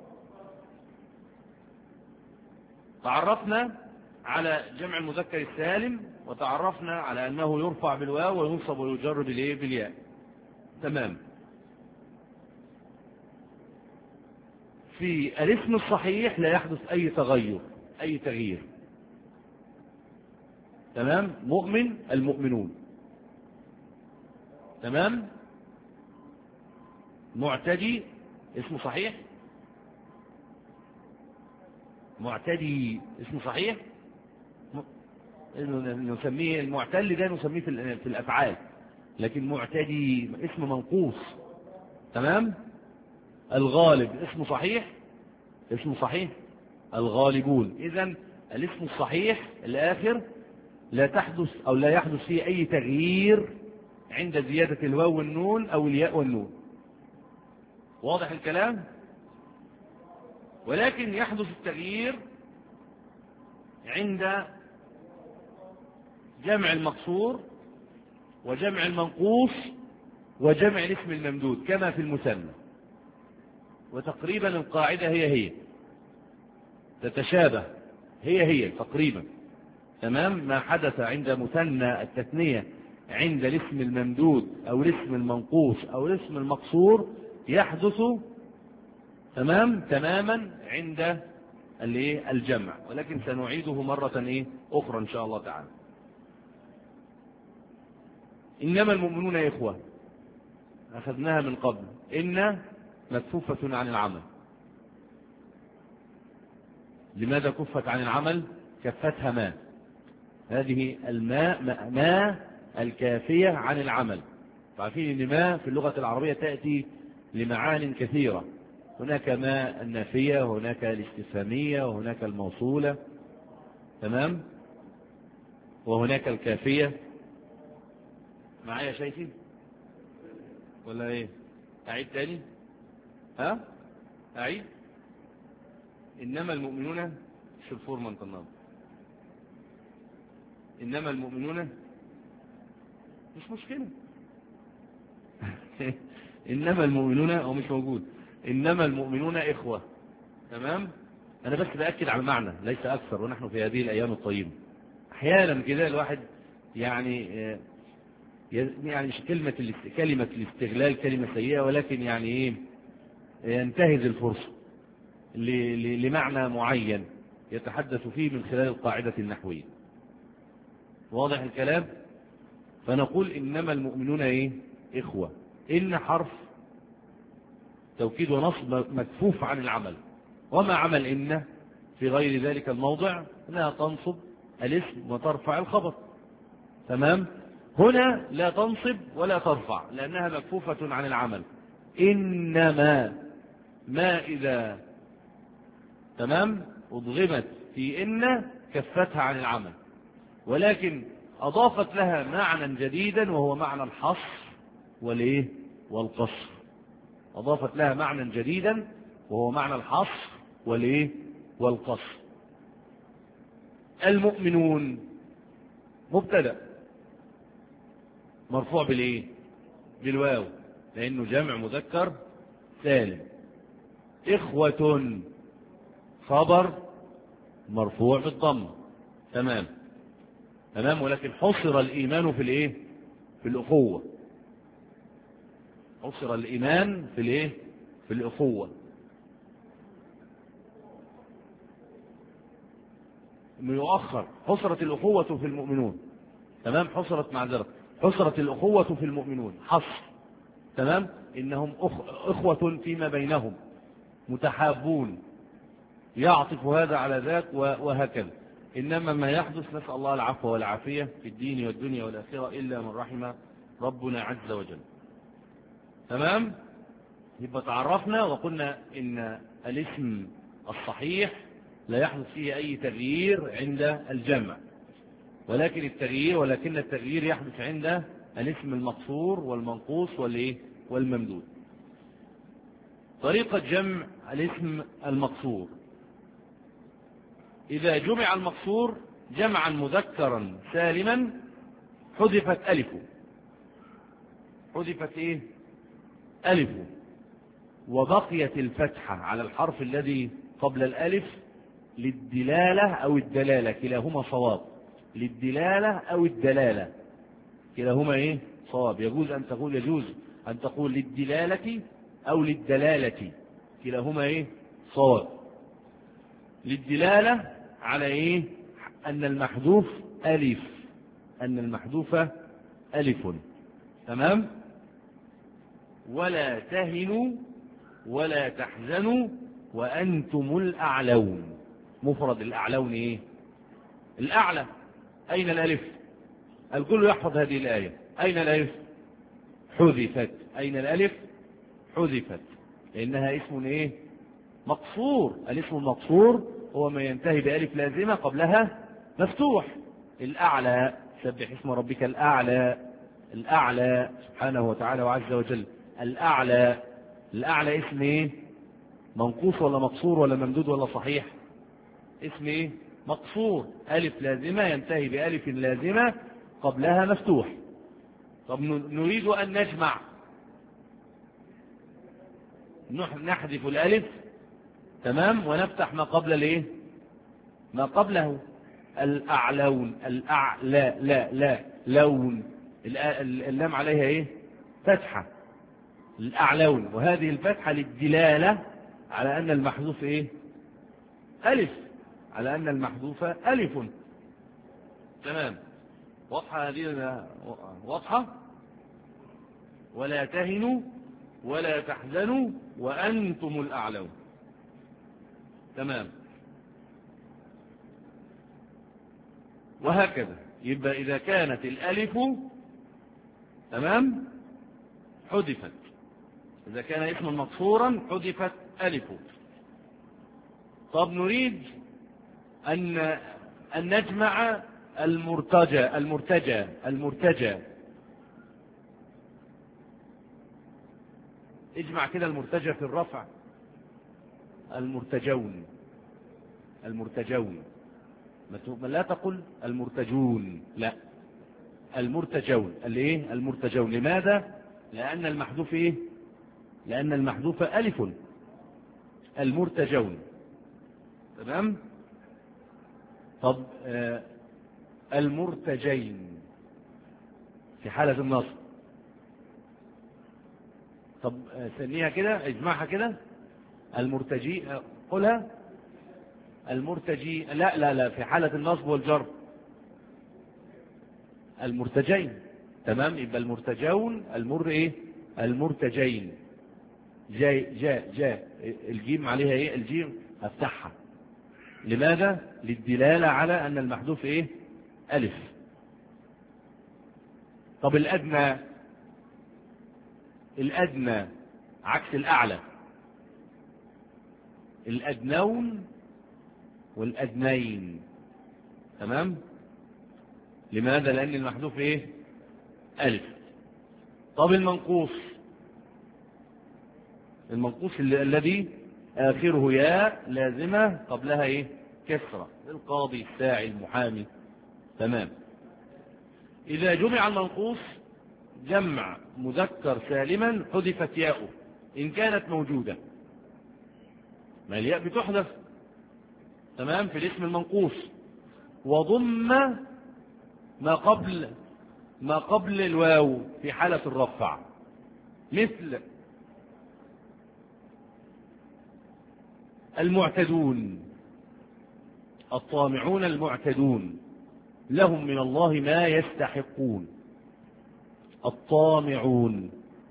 S2: تعرفنا على جمع المذكر السالم، وتعرفنا على أنه يرفع بالواو وينصب ويجر بالايه بالياء. تمام. في الاسم الصحيح لا يحدث أي تغير، أي تغيير. تمام؟ مؤمن المؤمنون. تمام؟ معتدي اسم صحيح، معتدي اسم صحيح، نسميه المعتل ده نسميه في الأفعال، لكن معتدي اسم منقوص. تمام؟ الغالب اسم صحيح، اسم صحيح الغالبون. إذن الاسم الصحيح الآخر لا تحدث أو لا يحدث فيه أي تغيير عند زيادة الواو والنون أو الياء والنون. واضح الكلام؟ ولكن يحدث التغيير عند جمع المقصور وجمع المنقوص وجمع الاسم الممدود كما في المثنى، وتقريبا القاعدة هي هي، تتشابه هي هي تقريبا. تمام؟ ما حدث عند مثنى التثنية عند الاسم الممدود أو الاسم المنقوص أو الاسم المقصور يحدث تمام تماما عند الجمع، ولكن سنعيده مرة ايه أخرى إن شاء الله تعالى. إنما المؤمنون إخوة أخذناها من قبل. إن مكفوفة عن العمل. لماذا كفت عن العمل؟ كفتها ما، هذه الماء ما الكافية عن العمل. عارفين إن ما في اللغة العربية تأتي لمعان كثيرة، هناك ما النافية، وهناك الاستفهامية، وهناك الموصولة. تمام؟ وهناك الكافية. معايا شايفين ولا ايه؟ اعيد تاني؟ ها؟ اعيد. انما المؤمنون شو الفورمة انت النهارده؟ انما المؤمنون مش مشكلة. انما المؤمنون هو مش موجود. انما المؤمنون اخوة. تمام؟ انا بس باكد على المعنى ليس اكثر، ونحن في هذه الايام الطيبة أحيانا كده الواحد يعني يعني كلمة كلمة الاستغلال كلمة سيئة، ولكن يعني إيه ينتهز الفرصة لمعنى معين يتحدث فيه من خلال القاعدة النحوية. واضح الكلام؟ فنقول إنما المؤمنون إيه؟ إخوة. إن حرف توكيد ونصب مكفوف عن العمل، وما عمل إن في غير ذلك الموضع لا تنصب الاسم وترفع الخبر. تمام؟ هنا لا تنصب ولا ترفع لأنها مكفوفة عن العمل. إنما ما إذا تمام أضغمت في إن كفتها عن العمل، ولكن أضافت لها معنى جديدا وهو معنى الحصر والإيه والقصر. أضافت لها معنى جديدا وهو معنى الحصر والإيه والقصر. المؤمنون مبتدأ مرفوع بالإيه بالواو لأنه جمع مذكر سالم. إخوة خبر مرفوع بالضم. تمام تمام ولكن حصر الإيمان في الإيه في الأخوة. حصر الإيمان في الإيه في الأخوة. يؤخر. حصرت الأخوة في المؤمنون. تمام حصرت معذرة حصرت الأخوة في المؤمنون حصر. تمام إنهم أخوة فيما بينهم متحابون، يعطف هذا على ذاك وهكذا. إنما ما يحدث نسأل الله العفو والعافية في الدين والدنيا والآخرة إلا من رحم ربنا عز وجل. تمام يبقى تعرفنا وقلنا إن الاسم الصحيح لا يحدث فيه أي تغيير عند الجمع، ولكن التغيير ولكن التغيير يحدث عند الاسم المقصور والمنقوص والإيه والممدود. طريقة جمع الاسم المقصور: إذا جمع المقصور جمعا مذكرا سالما حذفت ألفه. حذفت إيه ألفه وبقيت الفتحة على الحرف الذي قبل الألف للدلالة أو الدلالة، كلاهما صواب. للدلالة أو الدلالة كلاهما إيه صواب. يجوز أن تقول يجوز أن تقول للدلالة أو للدلالة كلاهما إيه صواب. للدلالة على إيه أن المحذوف ألف أن المحذوف ألف. تمام. ولا تهنوا ولا تحزنوا وأنتم الأعلون. مفرد الأعلون إيه الأعلى. أين الألف؟ الكل يحفظ هذه الآية. أين الألف؟ حذفت. أين الألف؟ حذفت لأنها اسم إيه مقصور. الاسم المقصور هو ما ينتهي بألف لازمة قبلها مفتوح. الأعلى سبح اسم ربك الأعلى. الأعلى سبحانه وتعالى وعز وجل. الأعلى الأعلى اسم إيه منقوص ولا مقصور ولا ممدود ولا صحيح؟ اسم إيه مقصور. ألف لازمة ينتهي بألف لازمة قبلها مفتوح. طب نريد أن نجمع نحذف الألف تمام ونفتح ما قبل الايه ما قبله. الأعلون الأعلى لا لا لون اللام عليها ايه فتحة. الأعلون وهذه الفتحة للدلالة على أن المحذوف ايه ألف على أن المحذوف ألف. تمام واضحة هذه واضحة. ولا تهنوا ولا تحزنوا وأنتم الأعلون. تمام. وهكذا يبقى إذا كانت الألف تمام حذفت. إذا كان اسما مقصورا حذفت ألفه. طب نريد أن أن نجمع المرتجى المرتجى المرتجى. اجمع كده المرتجى في الرفع المرتجون المرتجون. لا تقل المرتجون لا المرتجون. الايه المرتجون. لماذا؟ لأن المحذوف ايه لأن المحذوف ألف. المرتجون. تمام. طب آه المرتجين في حالة النصب. طب سميها كده، اجمعها كده. المرتجي، قولها. المرتجي، لا لا لا، في حالة النصب والجر. المرتجين، تمام. يبقى المرتجون، المر ايه، المرتجين. جاي جاء جاء الجيم عليها ايه، الجيم افتحها. لماذا؟ للدلالة على ان المحذوف ايه، الف. طب الادنى، الادنى عكس الاعلى. الادنون والادنين، تمام. لماذا؟ لان المحذوف ايه، الف. طب المنقوص، المنقوص الذي اخره ياء لازمه قبلها ايه، كسره. القاضي، الساعي، المحامي، تمام. اذا جمع المنقوص جمع مذكر سالما حذفت ياؤه ان كانت موجوده. ما الياء بتحذف، تمام، في الاسم المنقوص. وضم ما قبل ما قبل الواو في حالة الرفع، مثل المعتدون، الطامعون المعتدون، لهم من الله ما يستحقون. الطامعون،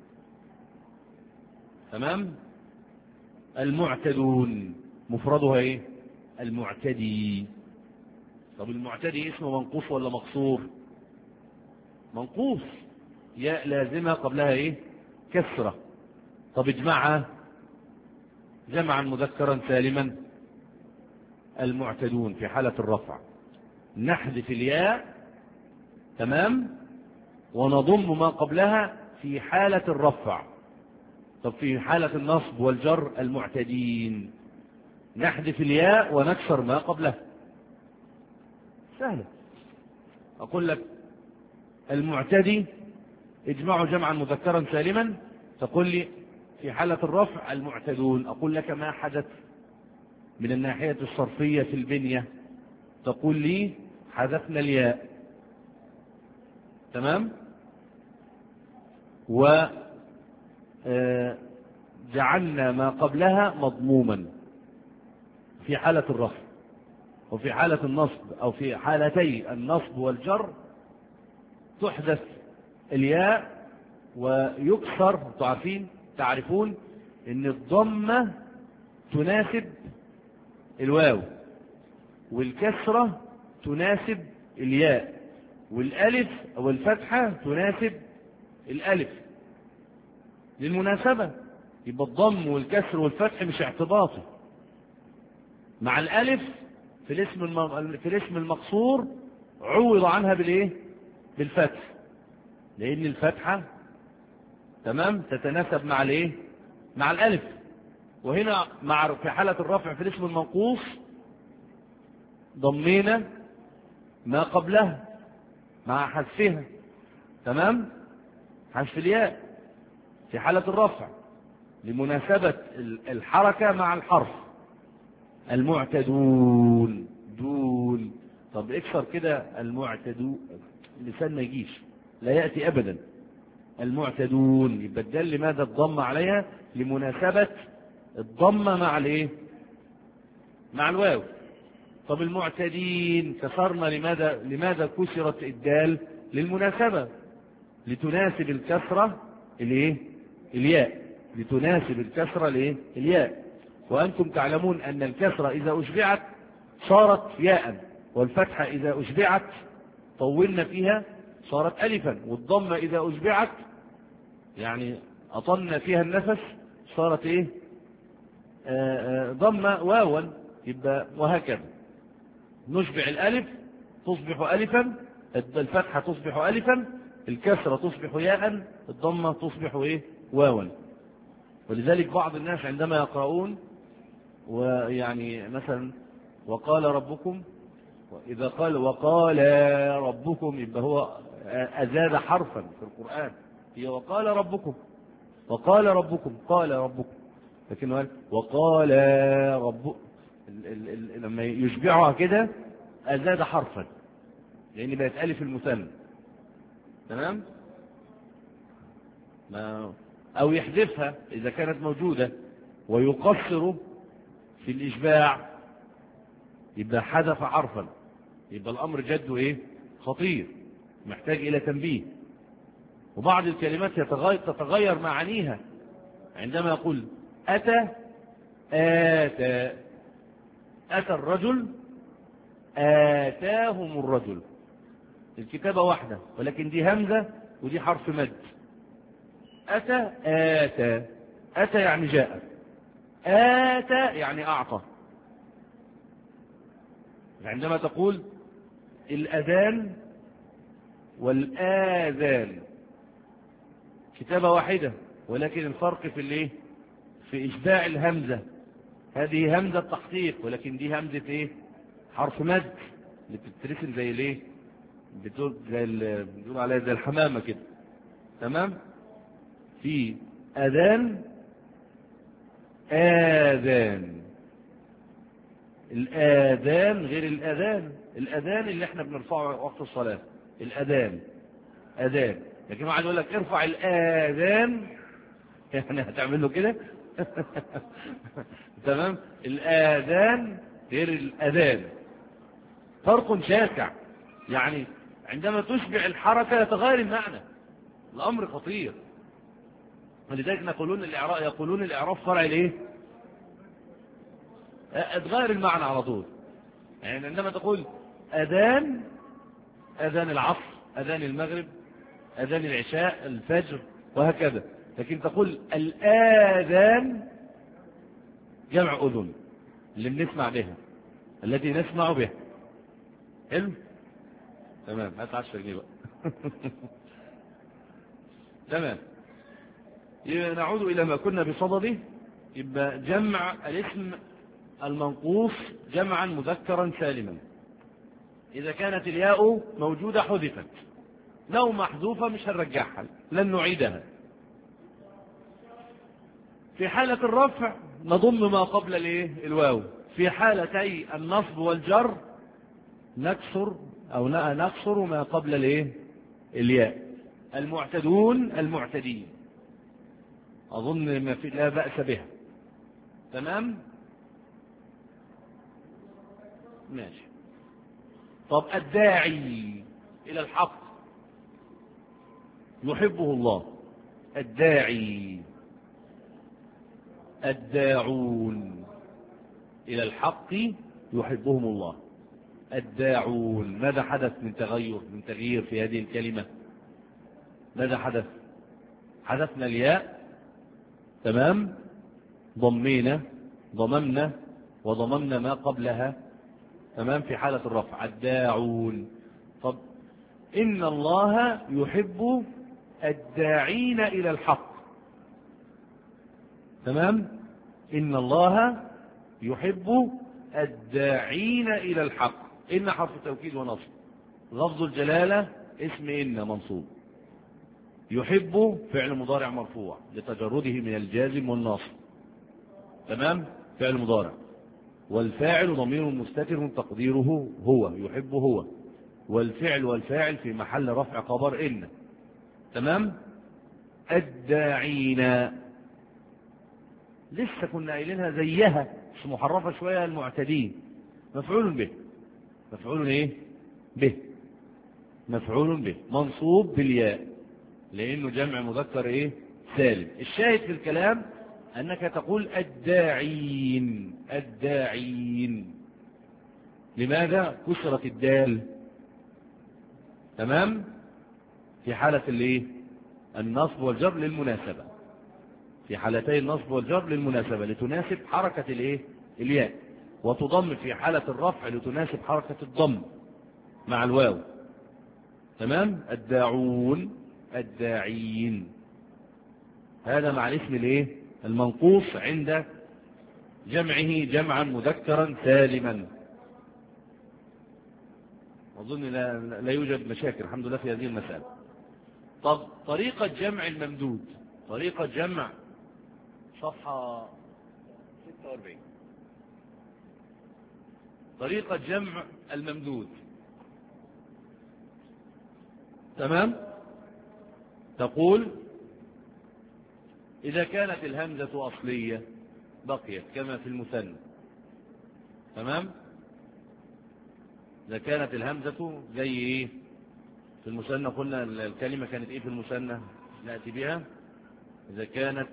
S2: تمام. المعتدون مفردها ايه، المعتدي. طب المعتدي اسمه منقوص ولا مقصور؟ منقوص، ياء لازمة قبلها ايه، كسرة. طب اجمعها، جمعا مذكرا سالما. المعتدون في حالة الرفع نحذف الياء، تمام، ونضم ما قبلها في حالة الرفع. طب في حالة النصب والجر، المعتدين نحذف الياء ونكسر ما قبلها. سهلة. أقول لك المعتدي اجمعه جمعا مذكرا سالما، تقول لي في حالة الرفع المعتدون. أقول لك ما حدث من الناحية الصرفية في البنية، تقول لي حذفنا الياء، تمام، وجعلنا ما قبلها مضموما في حالة الرفع. وفي حالة النصب أو في حالتي النصب والجر تحذف الياء ويكسر. تعرفين تعرفون ان الضمة تناسب الواو، والكسرة تناسب الياء، والالف او الفتحة تناسب الالف للمناسبة. يبقى الضم والكسر والفتح مش اعتباطي. مع الالف في الاسم في الاسم المقصور عوض عنها بالايه، بالفتح، لان الفتحة تمام تتناسب مع الايه، مع الالف. وهنا مع في حالة الرفع في الاسم المنقوص ضمينا ما قبلها مع حذفها، تمام، حذف الياء في حالة الرفع لمناسبة الحركة مع الحرف. المعتدون دول. طب اكسر كده المعتدون، اللسان ما يجيش، لا يأتي أبدا. المعتدون يبقى الدال لماذا الضم عليها؟ لمناسبة الضمة مع الايه، مع الواو. طب المعتدين كسرنا، لماذا لماذا كسرت الدال؟ للمناسبة، لتناسب الكسرة الايه، الياء، لتناسب الكسرة الايه، الياء. وأنتم تعلمون أن الكسرة إذا أشبعت صارت ياء، والفتحة إذا أشبعت طولنا فيها صارت ألفا، والضمة إذا أشبعت يعني أطلنا فيها النفس صارت إيه، آآ آآ ضمة واوا. يبقى وهكذا نشبع الألف تصبح ألفا، الفتحة تصبح ألفا، الكسرة تصبح ياء، الضمة تصبح إيه، واوا. ولذلك بعض الناس عندما يقرؤون ويعني مثلا وقال ربكم، إذا قال وقال ربكم يبقى هو أزاد حرفا في القرآن. هي وقال ربكم، وقال ربكم، قال ربكم، لكن قال وقال رب، لما يشبعها كده أزاد حرفا. لأن بقت ألف المثنى. تمام؟ ما أو يحذفها إذا كانت موجودة ويقصر في الإشباع، يبقى حذف حرفا، يبقى الأمر جده إيه؟ خطير، محتاج إلى تنبيه. وبعض الكلمات يتغير تتغير معانيها عندما يقول أتى آتى، أتى الرجل آتاهم الرجل، الكتابة واحدة ولكن دي همزة ودي حرف مد. أتى آتى، أتى يعني جاء، آتى يعني أعطى. عندما تقول الأذان والآذان كتابة واحدة ولكن الفرق في الايه؟ في إشباع الهمزة. هذه همزة تحقيق ولكن دي همزة ايه؟ حرف مد اللي بتترسم زي الايه؟ بتقول زي اللي بنقول عليها زي الحمامة كده. تمام؟ في أذان آذان. الآذان غير الأذان. الأذان اللي احنا بنرفعه وقت الصلاة، الأذان أذان. لكن واحد يقول لك ارفع الآذان، يعني هتعمل له كده؟ تمام؟ الآذان غير الأذان، فرق شاسع. يعني عندما تشبع الحركة يتغير المعنى، الأمر خطير. ولذلك يقولون الإعراب يقولون الإعراب فرع الايه؟ اتغير المعنى على طول. يعني عندما تقول أذان، أذان العصر، أذان المغرب، أذان العشاء، الفجر، وهكذا. لكن تقول الآذان جمع أذن اللي بنسمع بها، التي نسمع بها. حلو؟ تمام، هات عشرة جنيه بقى. تمام. نعود إلى ما كنا بصدده. يبقى جمع الاسم المنقوص جمعا مذكرا سالما. إذا كانت الياء موجودة حذفت، لو محذوفة مش هنرجعها، لن نعيدها. في حالة الرفع نضم ما قبل الايه؟ الواو. في حالتي النصب والجر نكسر أو نقصر ما قبل الايه؟ الياء. المعتدون المعتدين أظن ما في لا بأس بها. تمام؟ ماشي. طب الداعي إلى الحق يحبه الله. الداعي، الداعون إلى الحق يحبهم الله. الداعون، ماذا حدث من تغير من تغيير في هذه الكلمة؟ ماذا حدث؟ حذفنا الياء، تمام، ضمينا ضممنا وضممنا ما قبلها، تمام، في حالة الرفع. الداعون. طب إن الله يحب الداعين إلى الحق. تمام؟ إن الله يحب الداعين إلى الحق. إن حرف توكيد ونصب. لفظ الجلالة اسم إن منصوب. يحب فعل مضارع مرفوع لتجرده من الجازم والناصب. تمام؟ فعل مضارع. والفاعل ضمير مستتر تقديره هو، يحب هو. والفعل والفاعل في محل رفع خبر إن. تمام؟ الداعين لسه كنا قايلينها زيها بس محرفة شوية، المعتدين. مفعول به. مفعول ايه؟ به. مفعول به منصوب بالياء لأنه جمع مذكر ايه؟ سالم. الشاهد في الكلام أنك تقول الداعين. الداعين. لماذا كسرت الدال؟ تمام؟ في حالة الايه؟ النصب والجر للمناسبة. في حالتي النصب والجر للمناسبة لتناسب حركة الايه؟ الياء. وتضم في حالة الرفع لتناسب حركة الضم مع الواو. تمام؟ الداعون، الداعين. هذا مع الاسم الايه؟ المنقوص عند جمعه جمعا مذكرا سالما. أظن لا, لا يوجد مشاكل الحمد لله في هذه المسألة. طب طريقة جمع الممدود، طريقة جمع صفحة ستة وأربعين. طريقة جمع الممدود تمام. تقول إذا كانت الهمزة أصلية بقيت كما في المثنى. تمام. إذا كانت الهمزة زي إيه في المثنى؟ قلنا الكلمة كانت إيه في المثنى نأتي بها. إذا كانت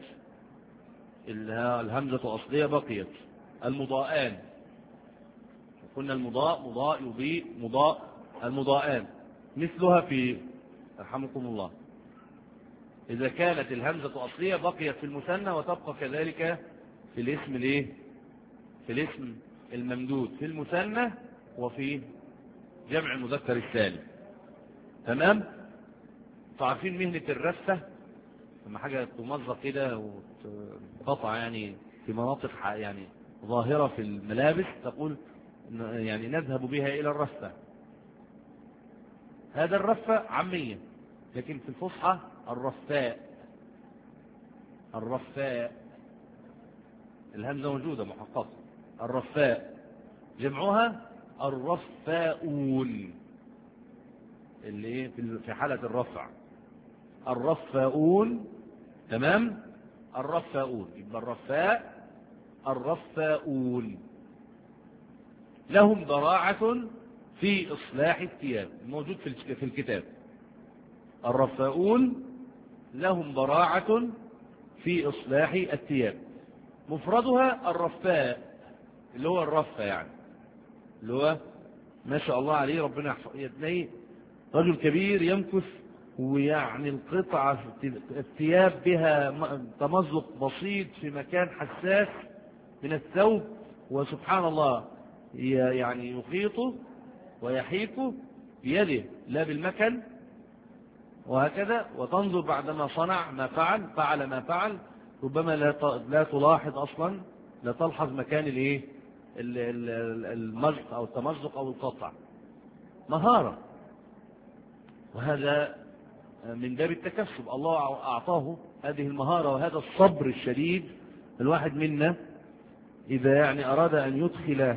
S2: الهمزة أصلية بقيت المضاءان. قلنا المضاء مضاء يضيء مضاء المضاءان مثلها في رحمكم الله. إذا كانت الهمزة أصلية بقيت في المثنى وتبقى كذلك في الاسم الايه في الاسم الممدود في المثنى وفي جمع المذكر السالم. تمام. تعرفين مهنة الرفة لما حاجة تمزق كده وتقطع يعني في مناطق يعني ظاهرة في الملابس تقول يعني نذهب بها إلى الرفة. هذا الرفة عامية، لكن في الفصحى الرفاء. الرفاء الهمزة موجودة محققة. الرفاء جمعها الرفاؤون اللي في حالة الرفع الرفاؤون. تمام. الرفاؤون يبقى الرفاء الرفاؤون. لهم براعة في إصلاح الثياب موجود في الكتاب. الرفاؤون لهم براعة في إصلاح الثياب. مفردها الرفاء اللي هو الرفة يعني اللي هو ما شاء الله عليه ربنا يحفظه رجل كبير يمكث ويعني القطعة الثياب بها تمزق بسيط في مكان حساس من الثوب وسبحان الله يعني يخيطه ويحيكه بيده لا بالمكن وهكذا. وتنظر بعدما صنع ما فعل فعل ما فعل ربما لا لا تلاحظ أصلا لا تلحظ مكان الايه المزق أو التمزق أو القطع. مهارة. وهذا من باب التكسب. الله أعطاه هذه المهارة وهذا الصبر الشديد. الواحد منا إذا يعني أراد أن يدخل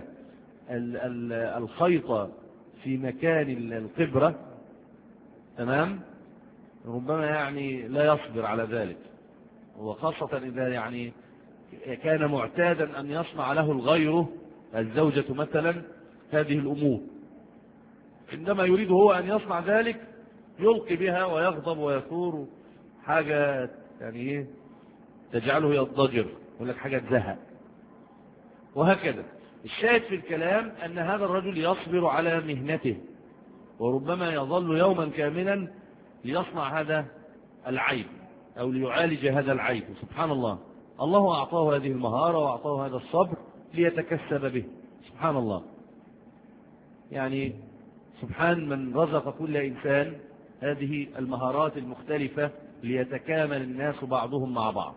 S2: الخيط في مكان القبرة تمام ربما يعني لا يصبر على ذلك، وخاصة إذا يعني كان معتادا أن يصنع له الغير الزوجة مثلا هذه الأمور. عندما يريد هو أن يصنع ذلك يلقي بها ويغضب ويثور حاجة يعني ايه تجعله يضجر يقول لك حاجة تزهق وهكذا. الشاهد في الكلام أن هذا الرجل يصبر على مهنته وربما يظل يوما كاملا ليصنع هذا العيب أو ليعالج هذا العيب. سبحان الله. الله أعطاه هذه المهارة وأعطاه هذا الصبر ليتكسب به. سبحان الله. يعني سبحان من رزق كل إنسان هذه المهارات المختلفة ليتكامل الناس بعضهم مع بعض.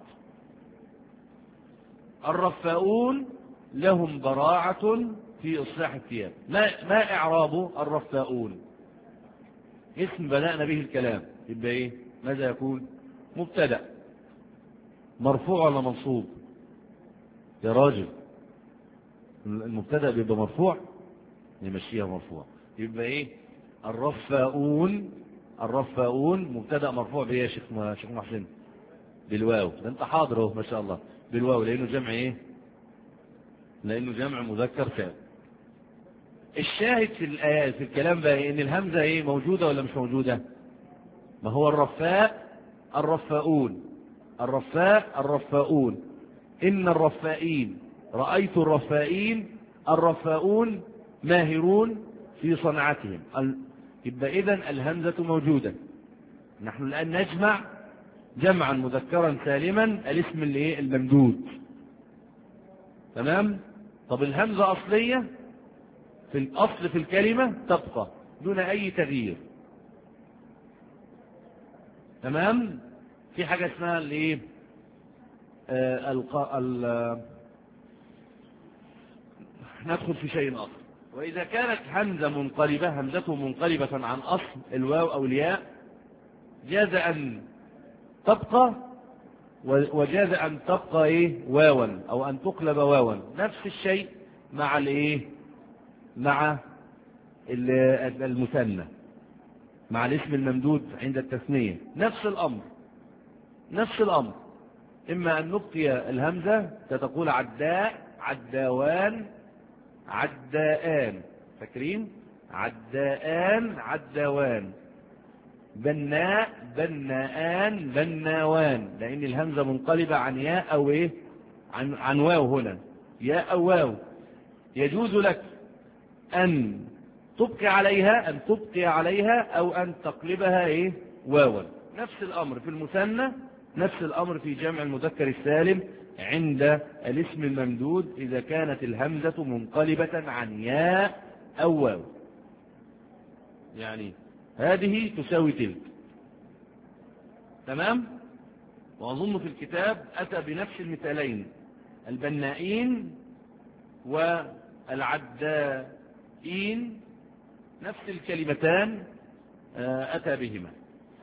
S2: الرفاؤون لهم براعة في إصلاح الثياب. ما, ما إعراب الرفاؤون؟ اسم بدأنا به الكلام يبقى إيه؟ ماذا يكون؟ مبتدأ مرفوع ولا منصوب؟ يا راجل المبتدأ بيبقى مرفوع نمشيها مرفوع يبقى إيه؟ الرفاؤون. الرفاؤون مبتدأ مرفوع بإيه يا شيخ شيخ محسن؟ بالواو. ده أنت حاضر اهو ما شاء الله. بالواو لأنه جمع إيه؟ لأنه جمع مذكر سالم. الشاهد في الآيات في الكلام بقى إن الهمزة إيه موجودة ولا مش موجودة؟ ما هو الرفاء الرفاؤون. الرفاء الرفاؤون. إن الرفائين رأيت الرفائين. الرفاؤون ماهرون في صنعتهم. يبقى إذن الهمزة موجودة. نحن الآن نجمع جمعا مذكرا سالما الاسم اللي إيه الممدود. تمام. طب الهمزة أصلية في الأصل في الكلمة تبقى دون أي تغيير. تمام. في حاجة اسمها الايه آه الق... ال... آه... ندخل في شيء آخر. وإذا كانت همزة منقلبة همزته منقلبة عن أصل الواو أو الياء جاز أن تبقى وجاز أن تبقى إيه واوا أو أن تقلب واوا. نفس الشيء مع الإيه مع المثنى. مع الاسم الممدود عند التثنية نفس الأمر نفس الأمر إما أن نبقي الهمزة فتقول عداء عداوان عداءان، فاكرين؟ عداءان عداوان، بناء بناءان بناوان، لأن الهمزة منقلبة عن ياء أو إيه؟ عن, عن واو هنا، ياء أو واو. يجوز لك أن تبقي عليها أن تبقي عليها أو أن تقلبها إيه؟ واوا. نفس الأمر في المثنى، نفس الأمر في جمع المذكر السالم عند الاسم الممدود إذا كانت الهمزة منقلبة عن ياء أو واو. يعني هذه تساوي تلك. تمام؟ وأظن في الكتاب أتى بنفس المثالين، البنائين والعدائين، نفس الكلمتان أتى بهما.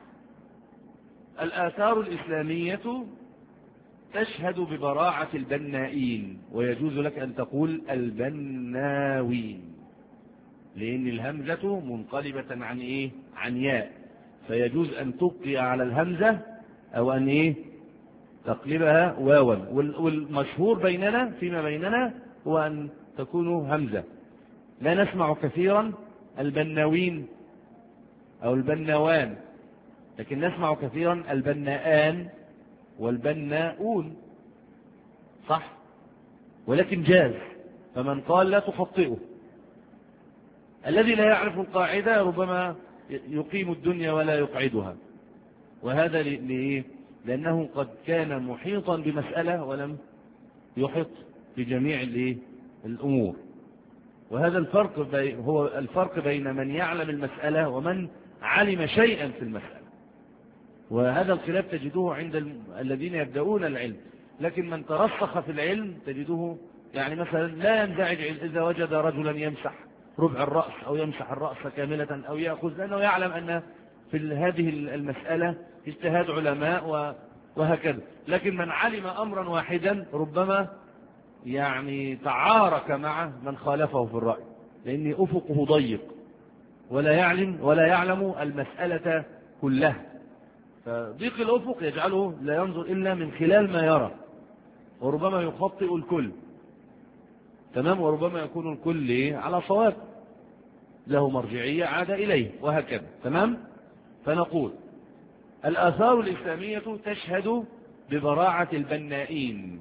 S2: الآثار الإسلامية تشهد ببراعة البنائين، ويجوز لك أن تقول البناوين، لأن الهمزة منقلبة عن إيه؟ عن ياء، فيجوز أن تبقي على الهمزة أو أن إيه؟ تقلبها واوا. والمشهور بيننا فيما بيننا هو أن تكون همزة. لا نسمع كثيرا البناوين أو البناوان، لكن نسمع كثيرا البناءان والبناؤون، صح؟ ولكن جاز، فمن قال لا تخطئه. الذي لا يعرف القاعدة ربما يقيم الدنيا ولا يقعدها، وهذا لإيه؟ لأنه قد كان محيطا بمسألة ولم يحط بجميع الأمور. وهذا الفرق هو الفرق بين من يعلم المسألة ومن علم شيئا في المسألة، وهذا الخلاف تجدوه عند الذين يبدأون العلم. لكن من ترسخ في العلم تجدوه يعني مثلا لا ينزعج إذا وجد رجلا يمسح ربع الرأس أو يمسح الرأس كاملة أو يأخذ، لأنه يعلم أن في هذه المسألة اجتهاد علماء وهكذا. لكن من علم أمرا واحدا ربما يعني تعارك مع من خالفه في الرأي، لأن أفقه ضيق ولا يعلم ولا يعلم المسألة كلها، فضيق الأفق يجعله لا ينظر إلا من خلال ما يرى، وربما يخطئ الكل. تمام؟ وربما يكون الكل على صواب له مرجعية عاد إليه وهكذا. تمام؟ فنقول الآثار الإسلامية تشهد ببراعة البنائين.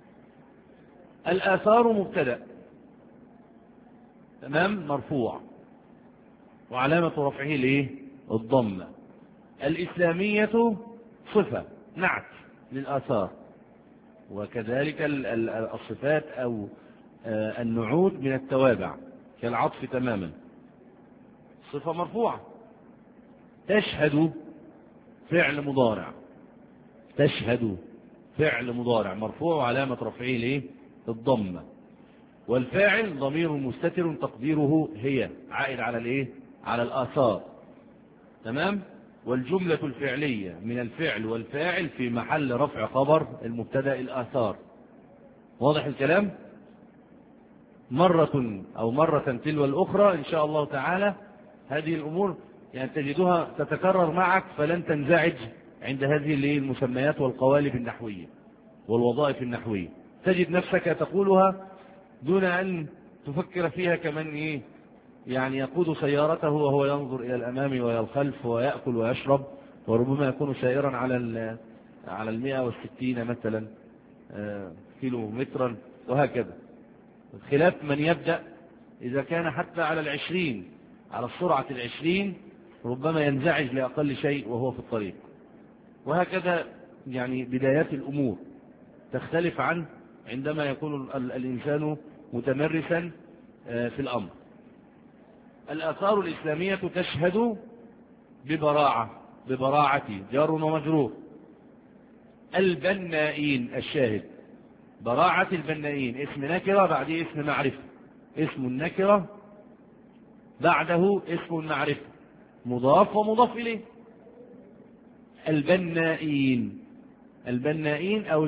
S2: الآثار مبتدأ، تمام، مرفوع، وعلامة رفعه ليه؟ الضمة. الإسلامية صفة نعت للآثار، وكذلك الصفات أو النعوت من التوابع كالعطف تماما. صفة مرفوعة. تشهد فعل مضارع، تشهد فعل مضارع مرفوع وعلامة رفعه ليه؟ الضمة. والفاعل ضمير مستتر تقديره هي، عائد على الايه؟ على الآثار. تمام؟ والجملة الفعلية من الفعل والفاعل في محل رفع خبر المبتدأ الآثار. واضح الكلام؟ مرة أو مرة تلو الأخرى إن شاء الله تعالى هذه الأمور يعني تجدها تتكرر معك، فلن تنزعج عند هذه المسميات والقوالب النحوية والوظائف النحوية. تجد نفسك تقولها دون أن تفكر فيها كمن إيه؟ يعني يقود سيارته وهو ينظر إلى الأمام وإلى الخلف ويأكل ويشرب، وربما يكون سائرا على على المئة والستين مثلا كيلو مترا وهكذا. خلاف من يبدأ إذا كان حتى على العشرين، على السرعة العشرين، ربما ينزعج لأقل شيء وهو في الطريق. وهكذا يعني بدايات الأمور تختلف عن عندما يكون الإنسان متمرسا في الأمر. الآثار الإسلامية تشهد ببراعة، ببراعة جار ومجرور. البنائين الشاهد براعة البنائين اسم نكرة بعده اسم معرفة، اسم النكرة بعده اسم المعرفة مضاف ومضاف إليه. البنائين، البنائين أو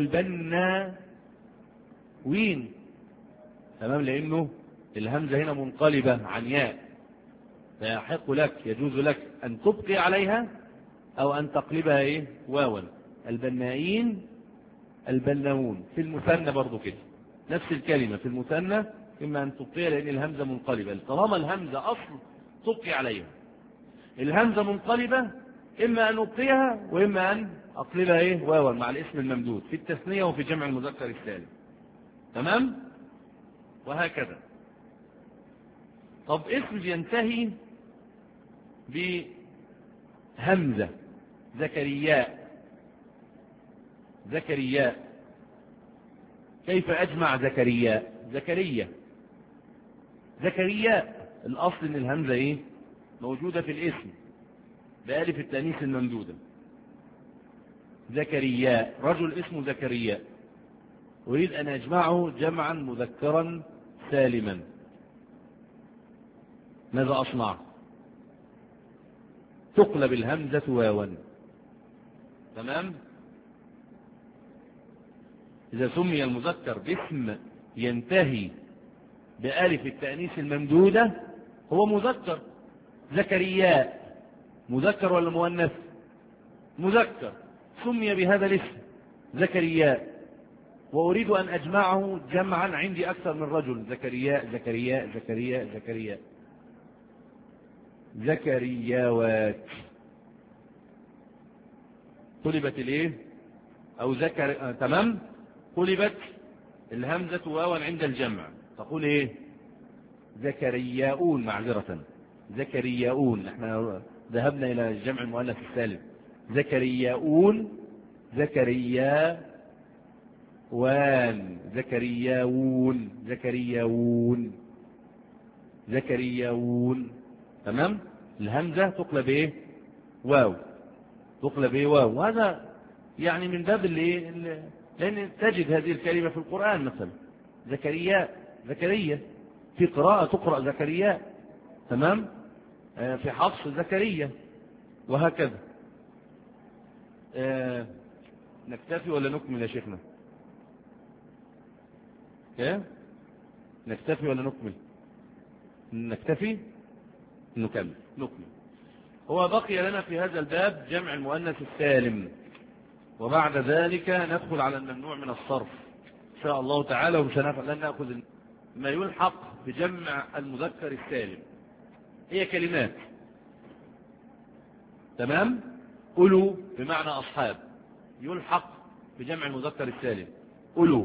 S2: البناوين، تمام، لأنه الهمزة هنا منقلبة عن ياء، فيحق لك يجوز لك أن تبقي عليها أو أن تقلبها إيه واوا. البنائين البناون. في المثنى برضو كده نفس الكلمة في المثنى إما أن تبقي لأن الهمزة منقلبة. طالما الهمزة أصل تبقي عليها. الهمزة منقلبة إما أن أبقيها وإما أن أقلبها إيه واوا مع الاسم الممدود في التثنية وفي جمع المذكر السالم. تمام. وهكذا. طب اسم ينتهي بهمزة زكرياء. زكرياء كيف أجمع زكرياء؟ زكريا زكرياء الأصل إن الهمزة إيه موجودة في الاسم بألف التانيث الممدودة. زكرياء رجل اسمه زكرياء أريد أن أجمعه جمعا مذكرا سالما. ماذا أصنع؟ تقلب الهمزة واوا. تمام. إذا سمي المذكر باسم ينتهي بألف التأنيث الممدودة هو مذكر. زكرياء مذكر ولا مؤنث؟ مذكر. سمي بهذا الاسم زكرياء وأريد أن أجمعه جمعا عندي أكثر من رجل. زكرياء زكرياء زكرياء زكرياء زكرياوات. قلبت الايه او ذكر. تمام. قلبت الهمزة واوا عند الجمع تقول ايه زكرياؤون. معذرة زكرياؤون. احنا ذهبنا الى الجمع المؤنث السالم. زكرياؤون زكريا وان زكرياؤون زكرياؤون زكرياؤون. تمام. الهمزة تقلب ايه واو. تقلب ايه واو. وهذا يعني من باب اللي لان تجد هذه الكلمة في القرآن مثلا زكريا زكريا في قراءة تقرأ زكريا. تمام. آه في حفص زكريا وهكذا. آه نكتفي ولا نكمل يا شيخنا؟ ايه نكتفي ولا نكمل؟ نكتفي نكمل نكمل. هو بقي لنا في هذا الباب جمع المؤنث السالم وبعد ذلك ندخل على الممنوع من الصرف إن شاء الله تعالى. ومش لن نأخذ ما يلحق بجمع المذكر السالم. هي كلمات. تمام. أولو بمعنى أصحاب يلحق بجمع المذكر السالم أولو.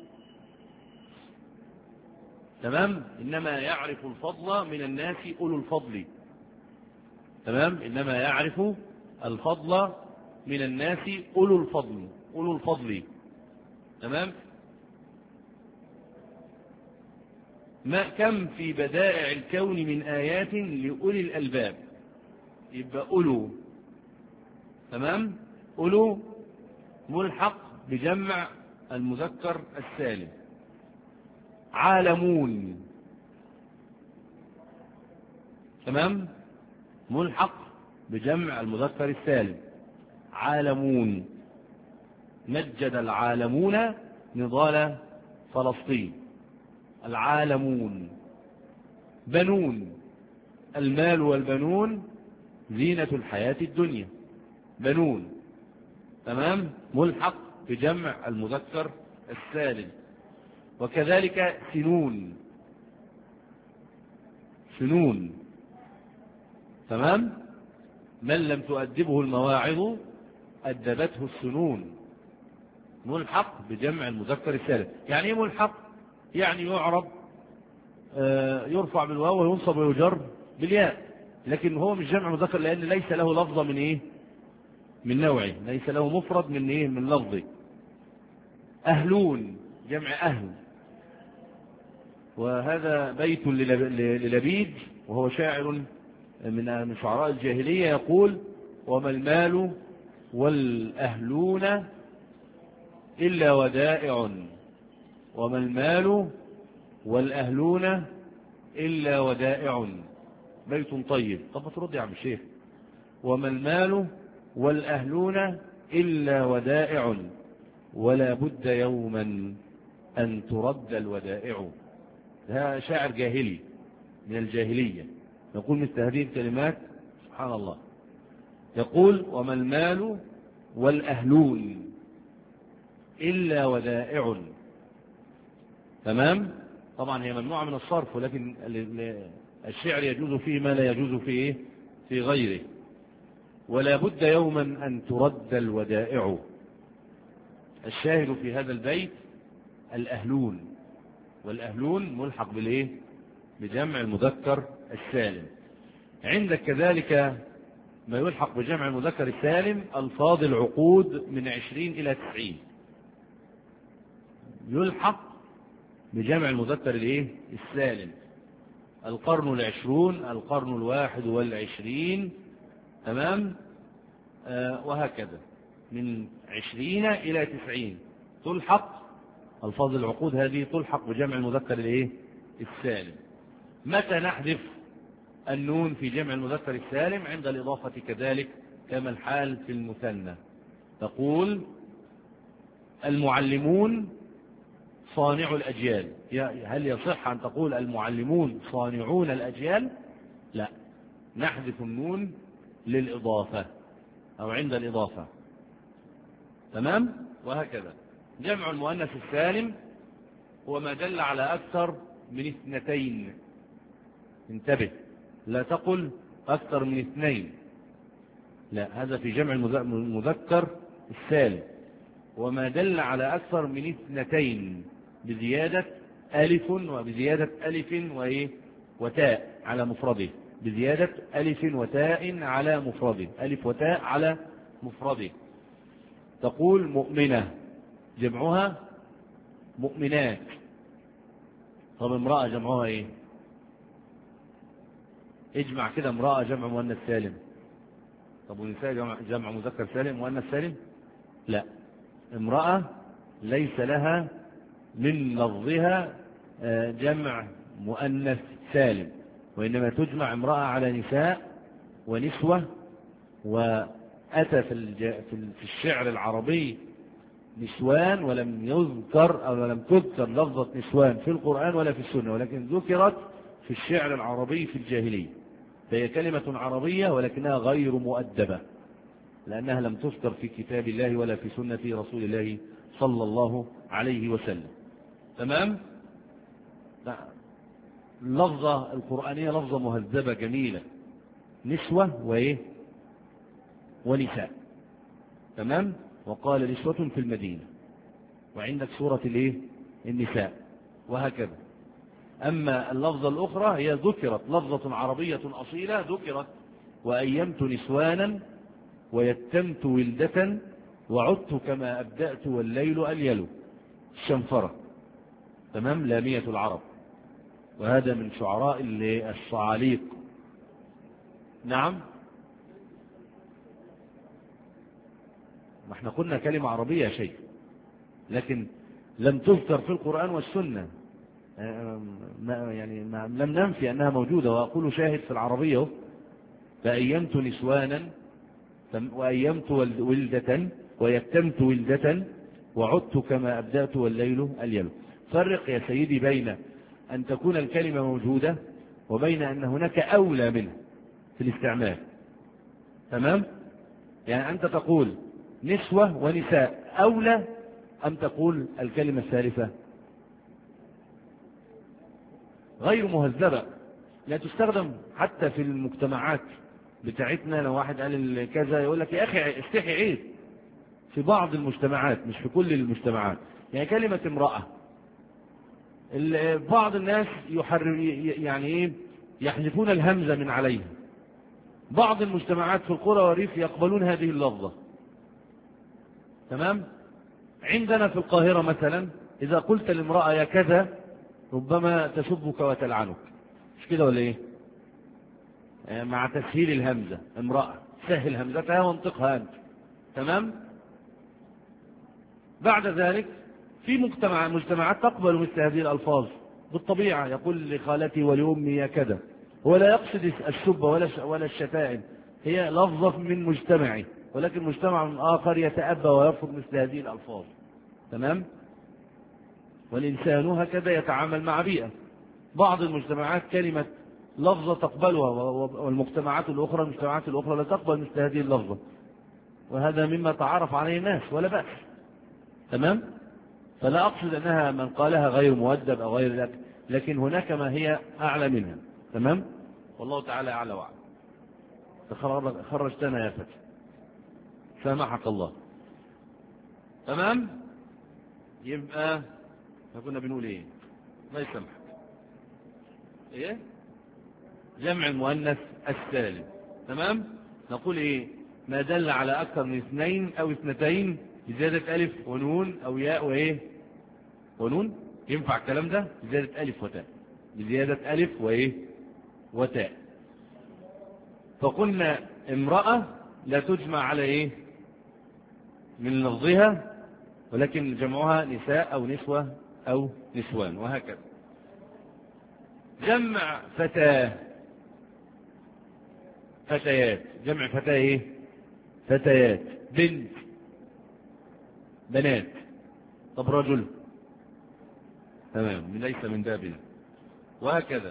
S2: تمام. إنما يعرف الفضل من الناس أولو الفضل. تمام. إنما يعرف الفضل من الناس أولو الفضل أولو الفضل. تمام. ما كم في بدائع الكون من آيات لأولي الألباب. يبقى أولو. تمام. أولو ملحق بجمع المذكر السالم. عالمون. تمام. ملحق بجمع المذكر السالم. عالمون. مجد العالمون نضال فلسطين. العالمون. بنون. المال والبنون زينة الحياة الدنيا. بنون. تمام. ملحق بجمع المذكر السالم. وكذلك سنون. سنون. تمام. من لم تؤدبه المواعظ أدبته السنون. ملحق بجمع المذكر السالم. يعني ايه ملحق؟ يعني يعرب آه يرفع بالواو وينصب ويجر بالياء لكن هو مش جمع مذكر لأن ليس له لفظة من ايه من نوعه. ليس له مفرد من ايه من لفظه. أهلون جمع أهل. وهذا بيت للبيد وهو شاعر من شعراء الجاهلية يقول وما المال والأهلون إلا ودائع. وما المال والأهلون إلا ودائع. بيت طيب. طب ترد يا عم الشيخ. وما المال والأهلون إلا ودائع ولا بد يوما أن ترد الودائع. هذا شاعر جاهلي من الجاهلية يقول مثل هذه الكلمات سبحان الله. يقول وما المال والأهلون إلا ودائع. تمام. طبعا هي ممنوعة من الصرف، ولكن الشعر يجوز فيه ما لا يجوز فيه في غيره. ولا بد يوما أن ترد الودائع. الشاهد في هذا البيت الأهلون، والأهلون ملحق بالإيه؟ بجمع المذكر السالم. عندك كذلك ما يلحق بجمع المذكر السالم ألفاظ العقود من عشرين إلى تسعين، يلحق بجمع المذكر الإيه؟ السالم. القرن العشرون، القرن الواحد والعشرين، تمام. آه وهكذا من عشرين إلى تسعين تلحق ألفاظ العقود هذه تلحق بجمع المذكر الإيه؟ السالم. متى نحذف النون في جمع المذكر السالم؟ عند الإضافة كذلك كما الحال في المثنى. تقول المعلمون صانع الأجيال. هل يصح أن تقول المعلمون صانعون الأجيال؟ لا، نحذف النون للإضافة أو عند الإضافة. تمام. وهكذا جمع المؤنث السالم هو ما دل على أكثر من اثنتين. انتبه، لا تقل أكثر من اثنين، لا، هذا في جمع المذكر السالم. وما دل على أكثر من اثنتين بزيادة ألف وبزيادة ألف وإيه وتاء على مفرده، بزيادة ألف وتاء على مفرده، ألف وتاء على مفرده. تقول مؤمنة جمعها مؤمنات. طب امرأة جمعها ايه؟ اجمع كده امرأة جمع مؤنث سالم. طب ونساء جمع, جمع مذكر سالم مؤنث سالم؟ لا، امرأة ليس لها من لفظها جمع مؤنث سالم، وإنما تجمع امرأة على نساء ونسوة. وأتى في الشعر العربي نسوان ولم يذكر أو لم تذكر لفظة نسوان في القرآن ولا في السنة، ولكن ذكرت في الشعر العربي في الجاهلية. فهي كلمة عربية ولكنها غير مؤدبة، لأنها لم تذكر في كتاب الله ولا في سنة رسول الله صلى الله عليه وسلم. تمام. اللفظة القرآنية لفظة مهذبة جميلة، نسوة وإيه ونساء. تمام. وقال نسوة في المدينة، وعندك سورة الإيه النساء، وهكذا. أما اللفظة الأخرى هي ذكرت لفظة عربية أصيلة، ذكرت وأيمت نسوانا ويتمت ولدة وعدت كما أبدأت والليل أليل، الشنفرة. تمام. لامية العرب، وهذا من شعراء الصعاليق. نعم، ما احنا قلنا كلمة عربية يا شيخ، لكن لم تذكر في القرآن والسنة. يعني لم ننفي أنها موجودة، وأقول شاهد في العربية: فأيمت نسوانا وأيمت ولدة ويتمت ولدة وعدت كما أبدأت والليل أليل. فرق يا سيدي بين أن تكون الكلمة موجودة وبين أن هناك أولى منها في الاستعمال. تمام. يعني أنت تقول نسوة ونساء أولى أم تقول الكلمة الثالثة غير مهذبة؟ لا تستخدم حتى في المجتمعات بتاعتنا. لو واحد قال كذا يقول لك يا أخي استحي عيب. في بعض المجتمعات، مش في كل المجتمعات. يعني كلمة امرأة، بعض الناس يحرر يعني ايه يحذفون الهمزة من عليها. بعض المجتمعات في القرى والريف يقبلون هذه اللفظة. تمام. عندنا في القاهرة مثلا إذا قلت لامرأة يا كذا ربما تسبك وتلعنك، مش كده ولا ايه؟ مع تسهيل الهمزة، امرأة سهل همزتها وانطقها أنت. تمام. بعد ذلك في مجتمع مجتمعات تقبل مثل هذه الألفاظ بالطبيعة، يقول لخالتي ولأمي يا كذا، هو لا يقصد السب ولا ولا الشتائم، هي لفظة من مجتمعه، ولكن مجتمع آخر يتأبى ويرفض مثل هذه الألفاظ. تمام. والإنسان هكذا يتعامل مع بيئة. بعض المجتمعات كلمة لفظة تقبلها، والمجتمعات الأخرى المجتمعات الأخرى لا تقبل مثل هذه اللفظة، وهذا مما تعرف عليه الناس ولا بأس. تمام؟ فلا أقصد أنها من قالها غير مؤدب أو غير ذلك، لكن هناك ما هي أعلى منها. تمام؟ والله تعالى أعلى وأعلى. خرجتنا يا فتى، سامحك الله. تمام؟ يبقى كنا بنقول ايه؟ ما يسامحك ايه؟ جمع المؤنث السالم. تمام؟ نقول ايه؟ ما دل على اكثر من اثنين او اثنتين بزيادة الف ونون او ياء وايه ونون. ينفع الكلام ده؟ بزيادة الف وتاء، بزيادة الف وايه وتاء. فقلنا امرأة لا تجمع على ايه من لفظها، ولكن جمعها نساء او نسوة او نسوان، وهكذا. جمع فتاة، فتيات. جمع فتاة ايه؟ فتيات. بنت، بنات. طب رجل؟ تمام، ليس من بابنا. وهكذا.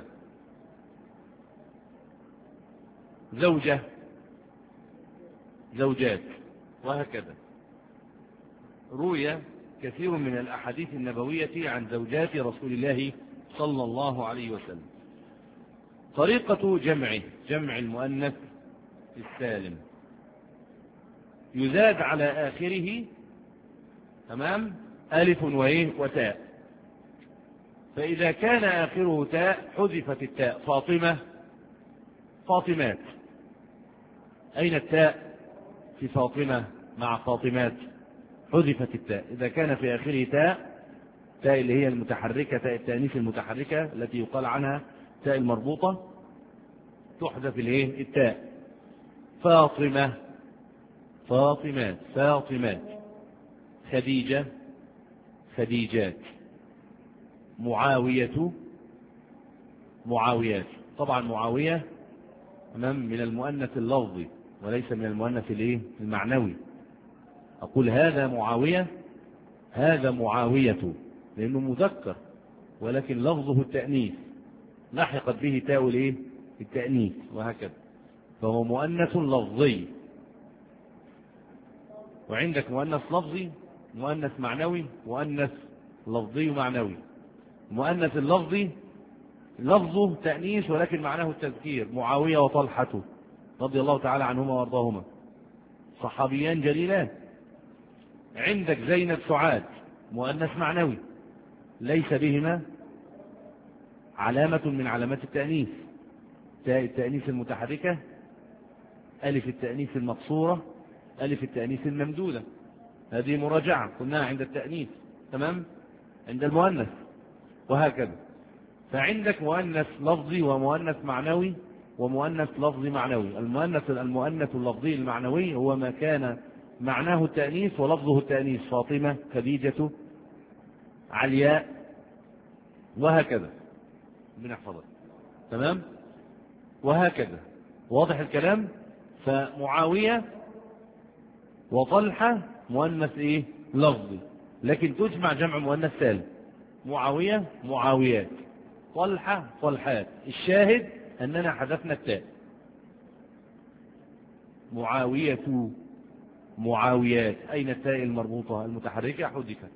S2: زوجة، زوجات، وهكذا. روي كثير من الأحاديث النبوية عن زوجات رسول الله صلى الله عليه وسلم. طريقة جمعه، جمع المؤنث السالم، يزاد على آخره تمام ألف وإيه وتاء. فإذا كان آخره تاء حذفت التاء. فاطمة، فاطمات. أين التاء في فاطمة مع فاطمات؟ حذفت التاء. إذا كان في آخره تاء، تاء اللي هي المتحركة، تاء التأنيث المتحركة التي يقال عنها تاء المربوطة، تحذف الايه التاء. فاطمة، فاطمات، فاطمات. خديجة، خديجات. معاوية، معاويات. طبعا معاوية من المؤنث اللفظي وليس من المؤنث الايه المعنوي. أقول هذا معاوية، هذا معاوية، لأنه مذكر ولكن لفظه التأنيث، لحقت به تاء الايه التأنيث، وهكذا. فهو مؤنث لفظي. وعندك مؤنث لفظي، مؤنث معنوي، مؤنث لفظي معنوي. المؤنث اللفظي لفظه تأنيث ولكن معناه التذكير. معاوية وطلحة رضي الله تعالى عنهما وارضاهما، صحابيان جليلان. عندك زينب، سعاد، مؤنث معنوي ليس بهما علامة من علامات التأنيث. تاء التأنيث المتحركة، ألف التأنيث المقصورة، ألف التأنيث الممدودة. هذه مراجعة قلناها عند التأنيث. تمام؟ عند المؤنث، وهكذا. فعندك مؤنث لفظي ومؤنث معنوي ومؤنث لفظي معنوي. المؤنث المؤنث اللفظي المعنوي هو ما كان معناه التأنيث ولفظه التأنيث. فاطمة، خديجة، علياء، وهكذا. بنحفظها. تمام؟ وهكذا. واضح الكلام؟ فمعاوية وطلحة مؤنث ايه لفظي، لكن تجمع جمع مؤنث سالم. معاوية، معاويات. طلحة، طلحات. الشاهد أننا حذفنا التاء. معاوية، معاويات. أين التاء المربوطة المتحركة؟ حذفت.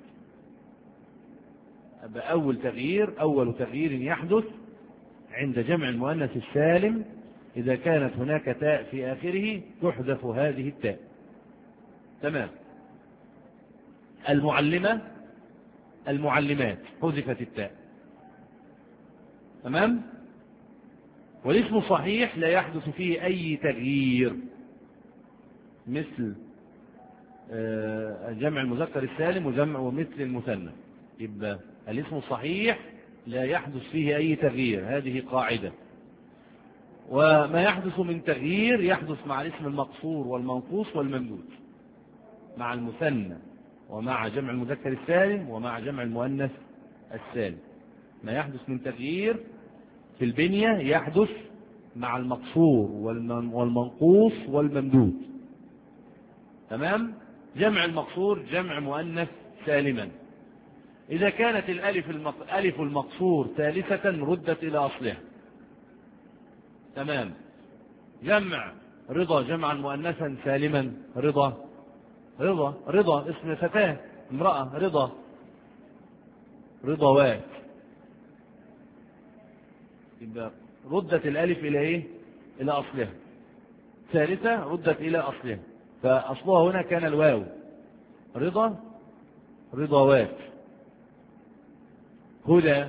S2: أول تغيير، أول تغيير يحدث عند جمع المؤنث السالم إذا كانت هناك تاء في آخره تحذف هذه التاء. تمام. المعلمة، المعلمات، حذفت التاء. تمام. والاسم صحيح لا يحدث فيه أي تغيير، مثل جمع المذكر السالم وجمع ومثل المثنى. يبقى الاسم الصحيح لا يحدث فيه أي تغيير، هذه قاعدة. وما يحدث من تغيير يحدث مع الاسم المقصور والمنقوص والممدود، مع المثنى ومع جمع المذكر السالم ومع جمع المؤنث السالم. ما يحدث من تغيير في البنية يحدث مع المقصور والمنقوص والممدود. تمام. جمع المقصور جمع مؤنث سالما. إذا كانت الألف ألف المقصور ثالثة ردت إلى أصلها. تمام. جمع رضا جمعا مؤنثا سالما، رضا رضا رضا اسم فتاة امرأة، رضا رضوات. يبقى ردت الألف إلى إيه؟ إلى أصلها. ثالثة ردت إلى أصلها، فأصلها هنا كان الواو، رضا رضوات. هدى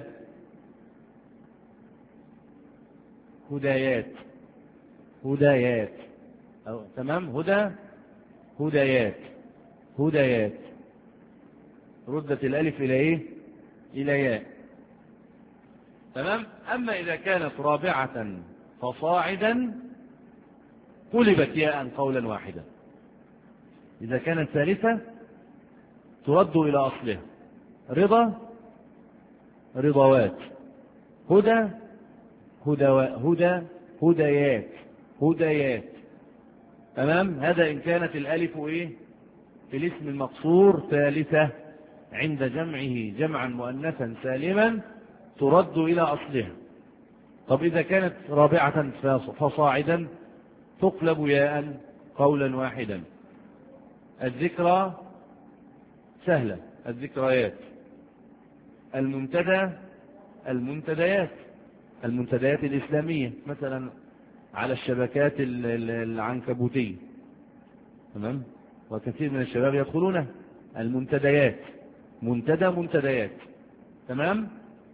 S2: هدايات هدايات أو تمام. هدى هدايات هدايات. ردت الألف إلى إيه؟ إلى ياء. تمام. أما إذا كانت رابعة فصاعدا قلبت ياء قولا واحدا. إذا كانت ثالثة ترد إلى أصلها، رضا رضوات، هدى هدى هدايات هدايات. تمام. هذا إن كانت الألف إيه؟ في الاسم المقصور ثالثة عند جمعه جمعا مؤنثا سالما ترد إلى أصلها. طب إذا كانت رابعة فصاعدا تقلب ياء قولا واحدا. الذكرى سهلة، الذكريات. المنتدى المنتديات المنتديات الإسلامية مثلا على الشبكات العنكبوتية. تمام. وكثير من الشباب يدخلون المنتديات، منتدى منتديات. تمام.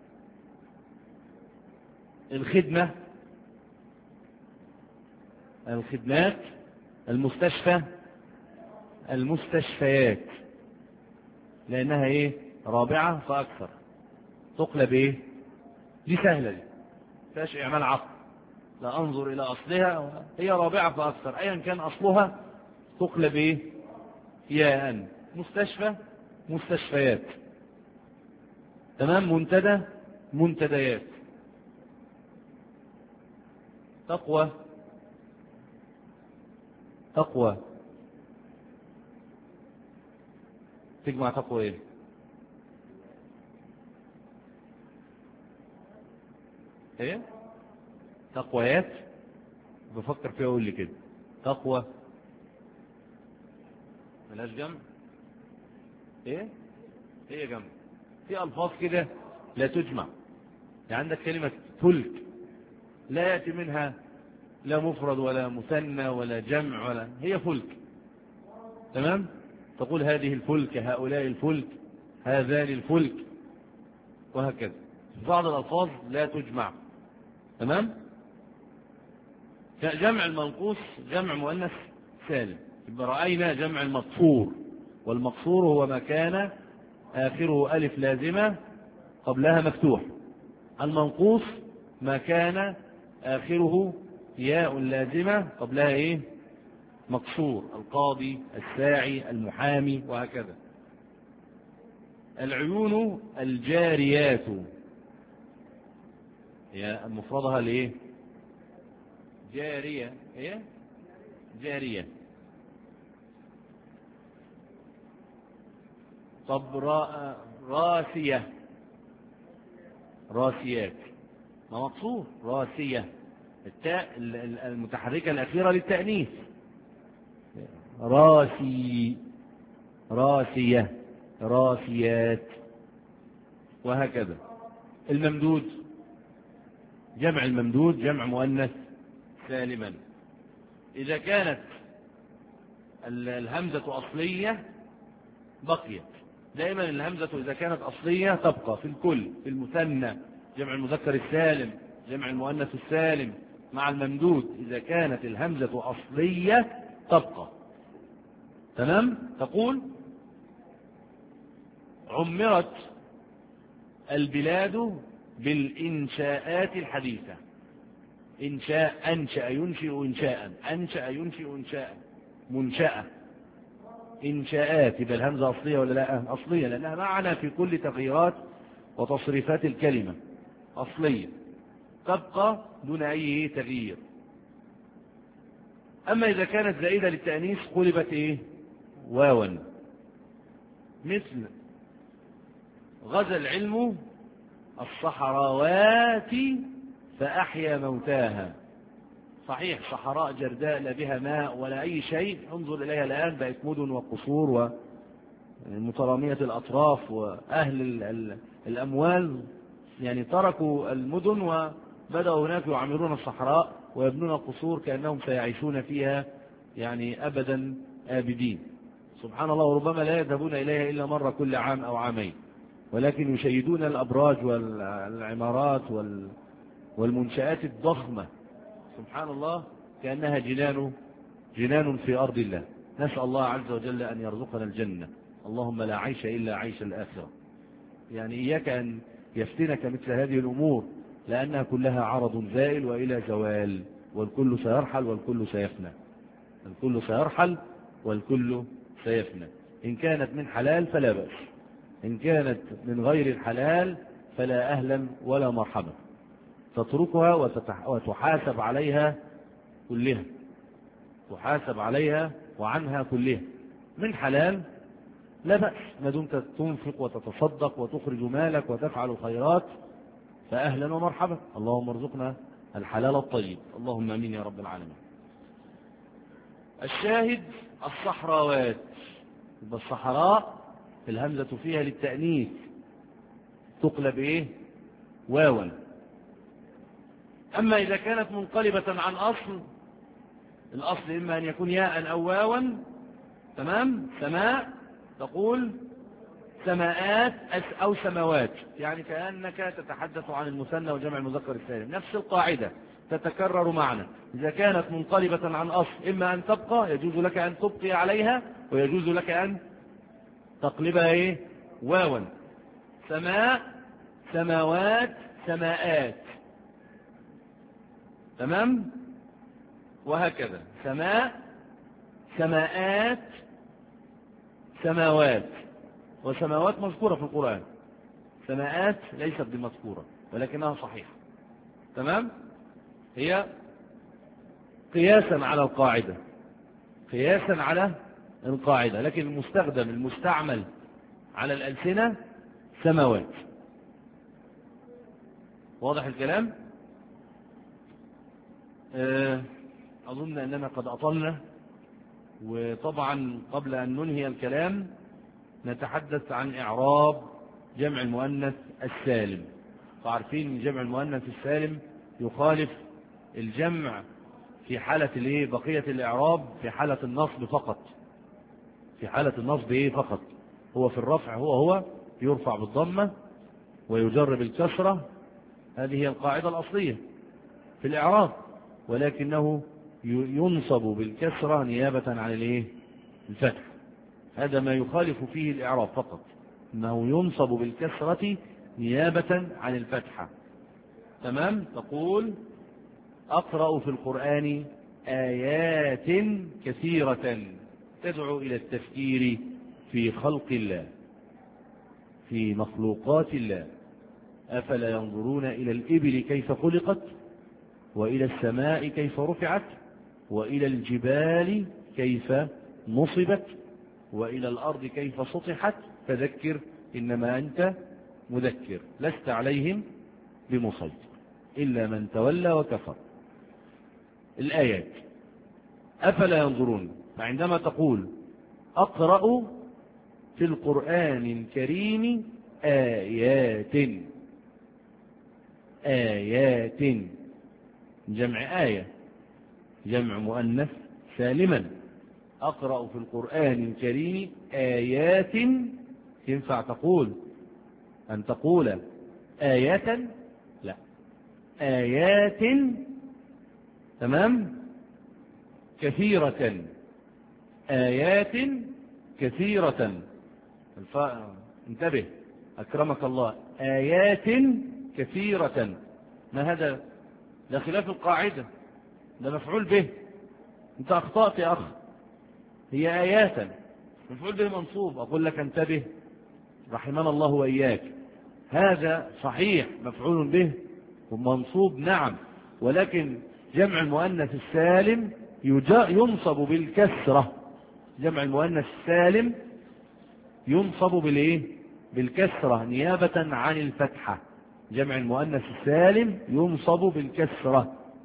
S2: الخدمة الخدمات. المستشفى المستشفيات، لأنها إيه؟ رابعة فأكثر تقلب إيه؟ دي سهلة، دي فيهاش إعمال عقل، لا أنظر إلى أصلها، هي رابعة فأكثر أيا كان أصلها تقلب إيه؟ ياء. مستشفى مستشفيات. تمام. منتدى منتديات. تقوى تقوى. تجمع تقوى ايه؟ ايه؟ تقويات. بفكر فيها اقول لي كده تقوى ملاش جمع. ايه هي جمع؟ في الفاظ كده لا تجمع. يعني عندك كلمة فلك لا يأتي منها لا مفرد ولا مثنى ولا جمع ولا، هي فلك. تمام. تقول هذه الفلك، هؤلاء الفلك، هذان الفلك، وهكذا. بعض الألفاظ لا تجمع. تمام. جمع المنقوص جمع مؤنث سالم. يبقى رأينا جمع المقصور، والمقصور هو ما كان آخره ألف لازمة قبلها مفتوح. المنقوص ما كان آخره ياء لازمة قبلها إيه؟ مقصور. القاضي، الساعي، المحامي، وهكذا. العيون الجاريات، هي مفردها لإيه؟ جارية. هي جارية. طب را... راسية راسيات، ما مقصور. راسية التاء المتحركة الأخيرة للتأنيث. راسي راسية راسيات، وهكذا. الممدود جمع الممدود جمع مؤنث سالما. إذا كانت الهمزة أصلية بقيت. دائما الهمزة إذا كانت أصلية تبقى في الكل، في المثنى جمع المذكر السالم، جمع المؤنث السالم، مع الممدود. إذا كانت الهمزة أصلية تبقى. تمام. تقول عمرت البلاد بالإنشاءات الحديثة. إنشاء، أنشأ ينشئ إنشاء، أنشأ ينشئ إنشاء، منشأة، إنشاءات. يبقى الهمزة أصلية ولا لا؟ أصلية، لأنها معنا في كل تغييرات وتصريفات الكلمة، أصلية تبقى دون أي تغيير. أما إذا كانت زائدة للتأنيث قلبت إيه؟ واوا. مثل غزا العلم الصحراوات فأحيا موتاها. صحيح صحراء جرداء لا بها ماء ولا أي شيء، انظر إليها الآن بقت مدن وقصور ومترامية الأطراف، وأهل الأموال يعني تركوا المدن وبدأوا هناك يعمرون الصحراء ويبنون القصور كأنهم سيعيشون فيها يعني أبدا آبدين. سبحان الله، وربما لا يذهبون إليها إلا مرة كل عام أو عامين، ولكن يشيدون الأبراج والعمارات والمنشآت الضخمة سبحان الله كأنها جنان جنان في أرض الله. نسأل الله عز وجل أن يرزقنا الجنة. اللهم لا عيش إلا عيش الآخرة. يعني إياك أن يفتنك مثل هذه الأمور، لأنها كلها عرض زائل وإلى زوال، والكل سيرحل والكل سيفنى. الكل سيرحل والكل سيفنى. إن كانت من حلال فلا بأس، إن كانت من غير الحلال فلا أهلا ولا مرحبا، تتركها وتحاسب عليها كلها، تحاسب عليها وعنها كلها. من حلال لا بأس ما دمت تنفق وتتصدق وتخرج مالك وتفعل الخيرات، فأهلا ومرحبا. اللهم ارزقنا الحلال الطيب، اللهم امين يا رب العالمين. الشاهد الصحراوات، الصحراء الهمزة فيها للتأنيث تقلب ايه؟ واوا. اما اذا كانت منقلبة عن اصل، الاصل اما ان يكون ياء او واوا، تمام؟ سماء تقول سماءات او سماوات، يعني كأنك تتحدث عن المثنى وجمع المذكر السالم، نفس القاعدة تتكرر معنا. إذا كانت منقلبة عن أصل إما أن تبقى، يجوز لك أن تبقي عليها، ويجوز لك أن تقلبها إيه؟ واوا. سماء سماوات سماءات، تمام؟ وهكذا سماء سماءات سماوات. وسماوات مذكورة في القرآن، سماءات ليست بمذكورة ولكنها صحيحة، تمام؟ هي قياسا على القاعدة، قياسا على القاعدة، لكن المستخدم المستعمل على الألسنة سماوات. واضح الكلام؟ أظن أننا قد أطلنا، وطبعا قبل أن ننهي الكلام نتحدث عن إعراب جمع المؤنث السالم. فعارفين جمع المؤنث السالم يخالف الجمع في حالة الايه؟ بقية الإعراب في حالة النصب فقط، في حالة النصب ايه فقط. هو في الرفع هو هو يرفع بالضمة ويجر بالكسرة، هذه هي القاعدة الأصلية في الإعراب، ولكنه ينصب بالكسرة نيابة عن الايه؟ الفتح. هذا ما يخالف فيه الإعراب فقط، انه ينصب بالكسرة نيابة عن الفتحة، تمام؟ تقول أقرأ في القرآن آيات كثيرة تدعو إلى التفكير في خلق الله، في مخلوقات الله. أفلا ينظرون إلى الإبل كيف خلقت، وإلى السماء كيف رفعت، وإلى الجبال كيف نصبت، وإلى الأرض كيف سطحت، فذكر إنما أنت مذكر لست عليهم بمسيطر إلا من تولى وكفر. الآيات أفلا ينظرون. فعندما تقول أقرأ في القرآن الكريم آيات، آيات جمع آية، جمع مؤنث سالما. أقرأ في القرآن الكريم آيات، ينفع تقول أن تقول آية؟ لا، آيات، تمام؟ كثيرة، آيات كثيرة. الف... انتبه أكرمك الله، آيات كثيرة. ما هذا؟ ده خلاف القاعدة، ده مفعول به. انت أخطأت يا أخ، هي آيات مفعول به منصوب. أقول لك انتبه رحمنا الله وإياك، هذا صحيح مفعول به ومنصوب نعم، ولكن جمع المؤنث السالم ينصب بالكسرة. جمع المؤنث السالم ينصب بالايه؟ بالكسرة نيابة عن الفتحة. جمع المؤنث السالم ينصب بالكسرة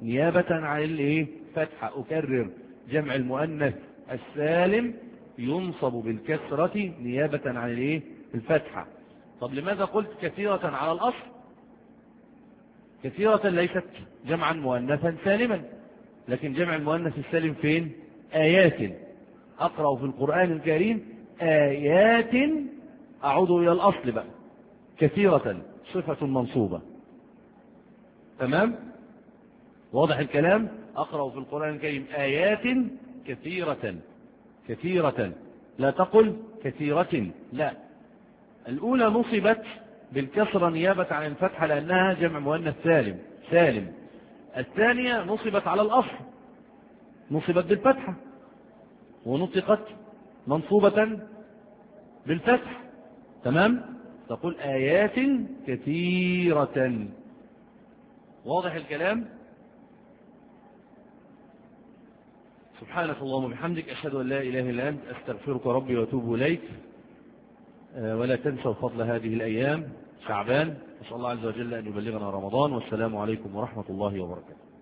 S2: نيابة عن الايه فتحة. أكرر، جمع المؤنث السالم ينصب بالكسرة نيابة عن الايه الفتحة. طب لماذا قلت كثيرة على الأصل؟ كثيرة ليست جمعا مؤنثا سالما، لكن جمع المؤنث السالم فين؟ آيات. أقرأ في القرآن الكريم آيات، أعود إلى الأصل بقى، كثيرة صفة منصوبة. تمام؟ واضح الكلام؟ أقرأ في القرآن الكريم آيات كثيرة. كثيرة، لا تقل كثيرة، لا. الأولى نصبت بالكسرة نيابة عن الفتحة لأنها جمع مؤنث سالم سالم. الثانية نصبت على الأصل، نصبت بالفتحة ونطقت منصوبة بالفتح. تمام؟ تقول آيات كثيرة. واضح الكلام؟ سبحانك اللهم وبحمدك، أشهد أن لا إله إلا أنت، أستغفرك ربي وأتوب إليك. ولا تنسوا فضل هذه الأيام شعبان، نسأل الله عز وجل أن يبلغنا رمضان. والسلام عليكم ورحمة الله وبركاته.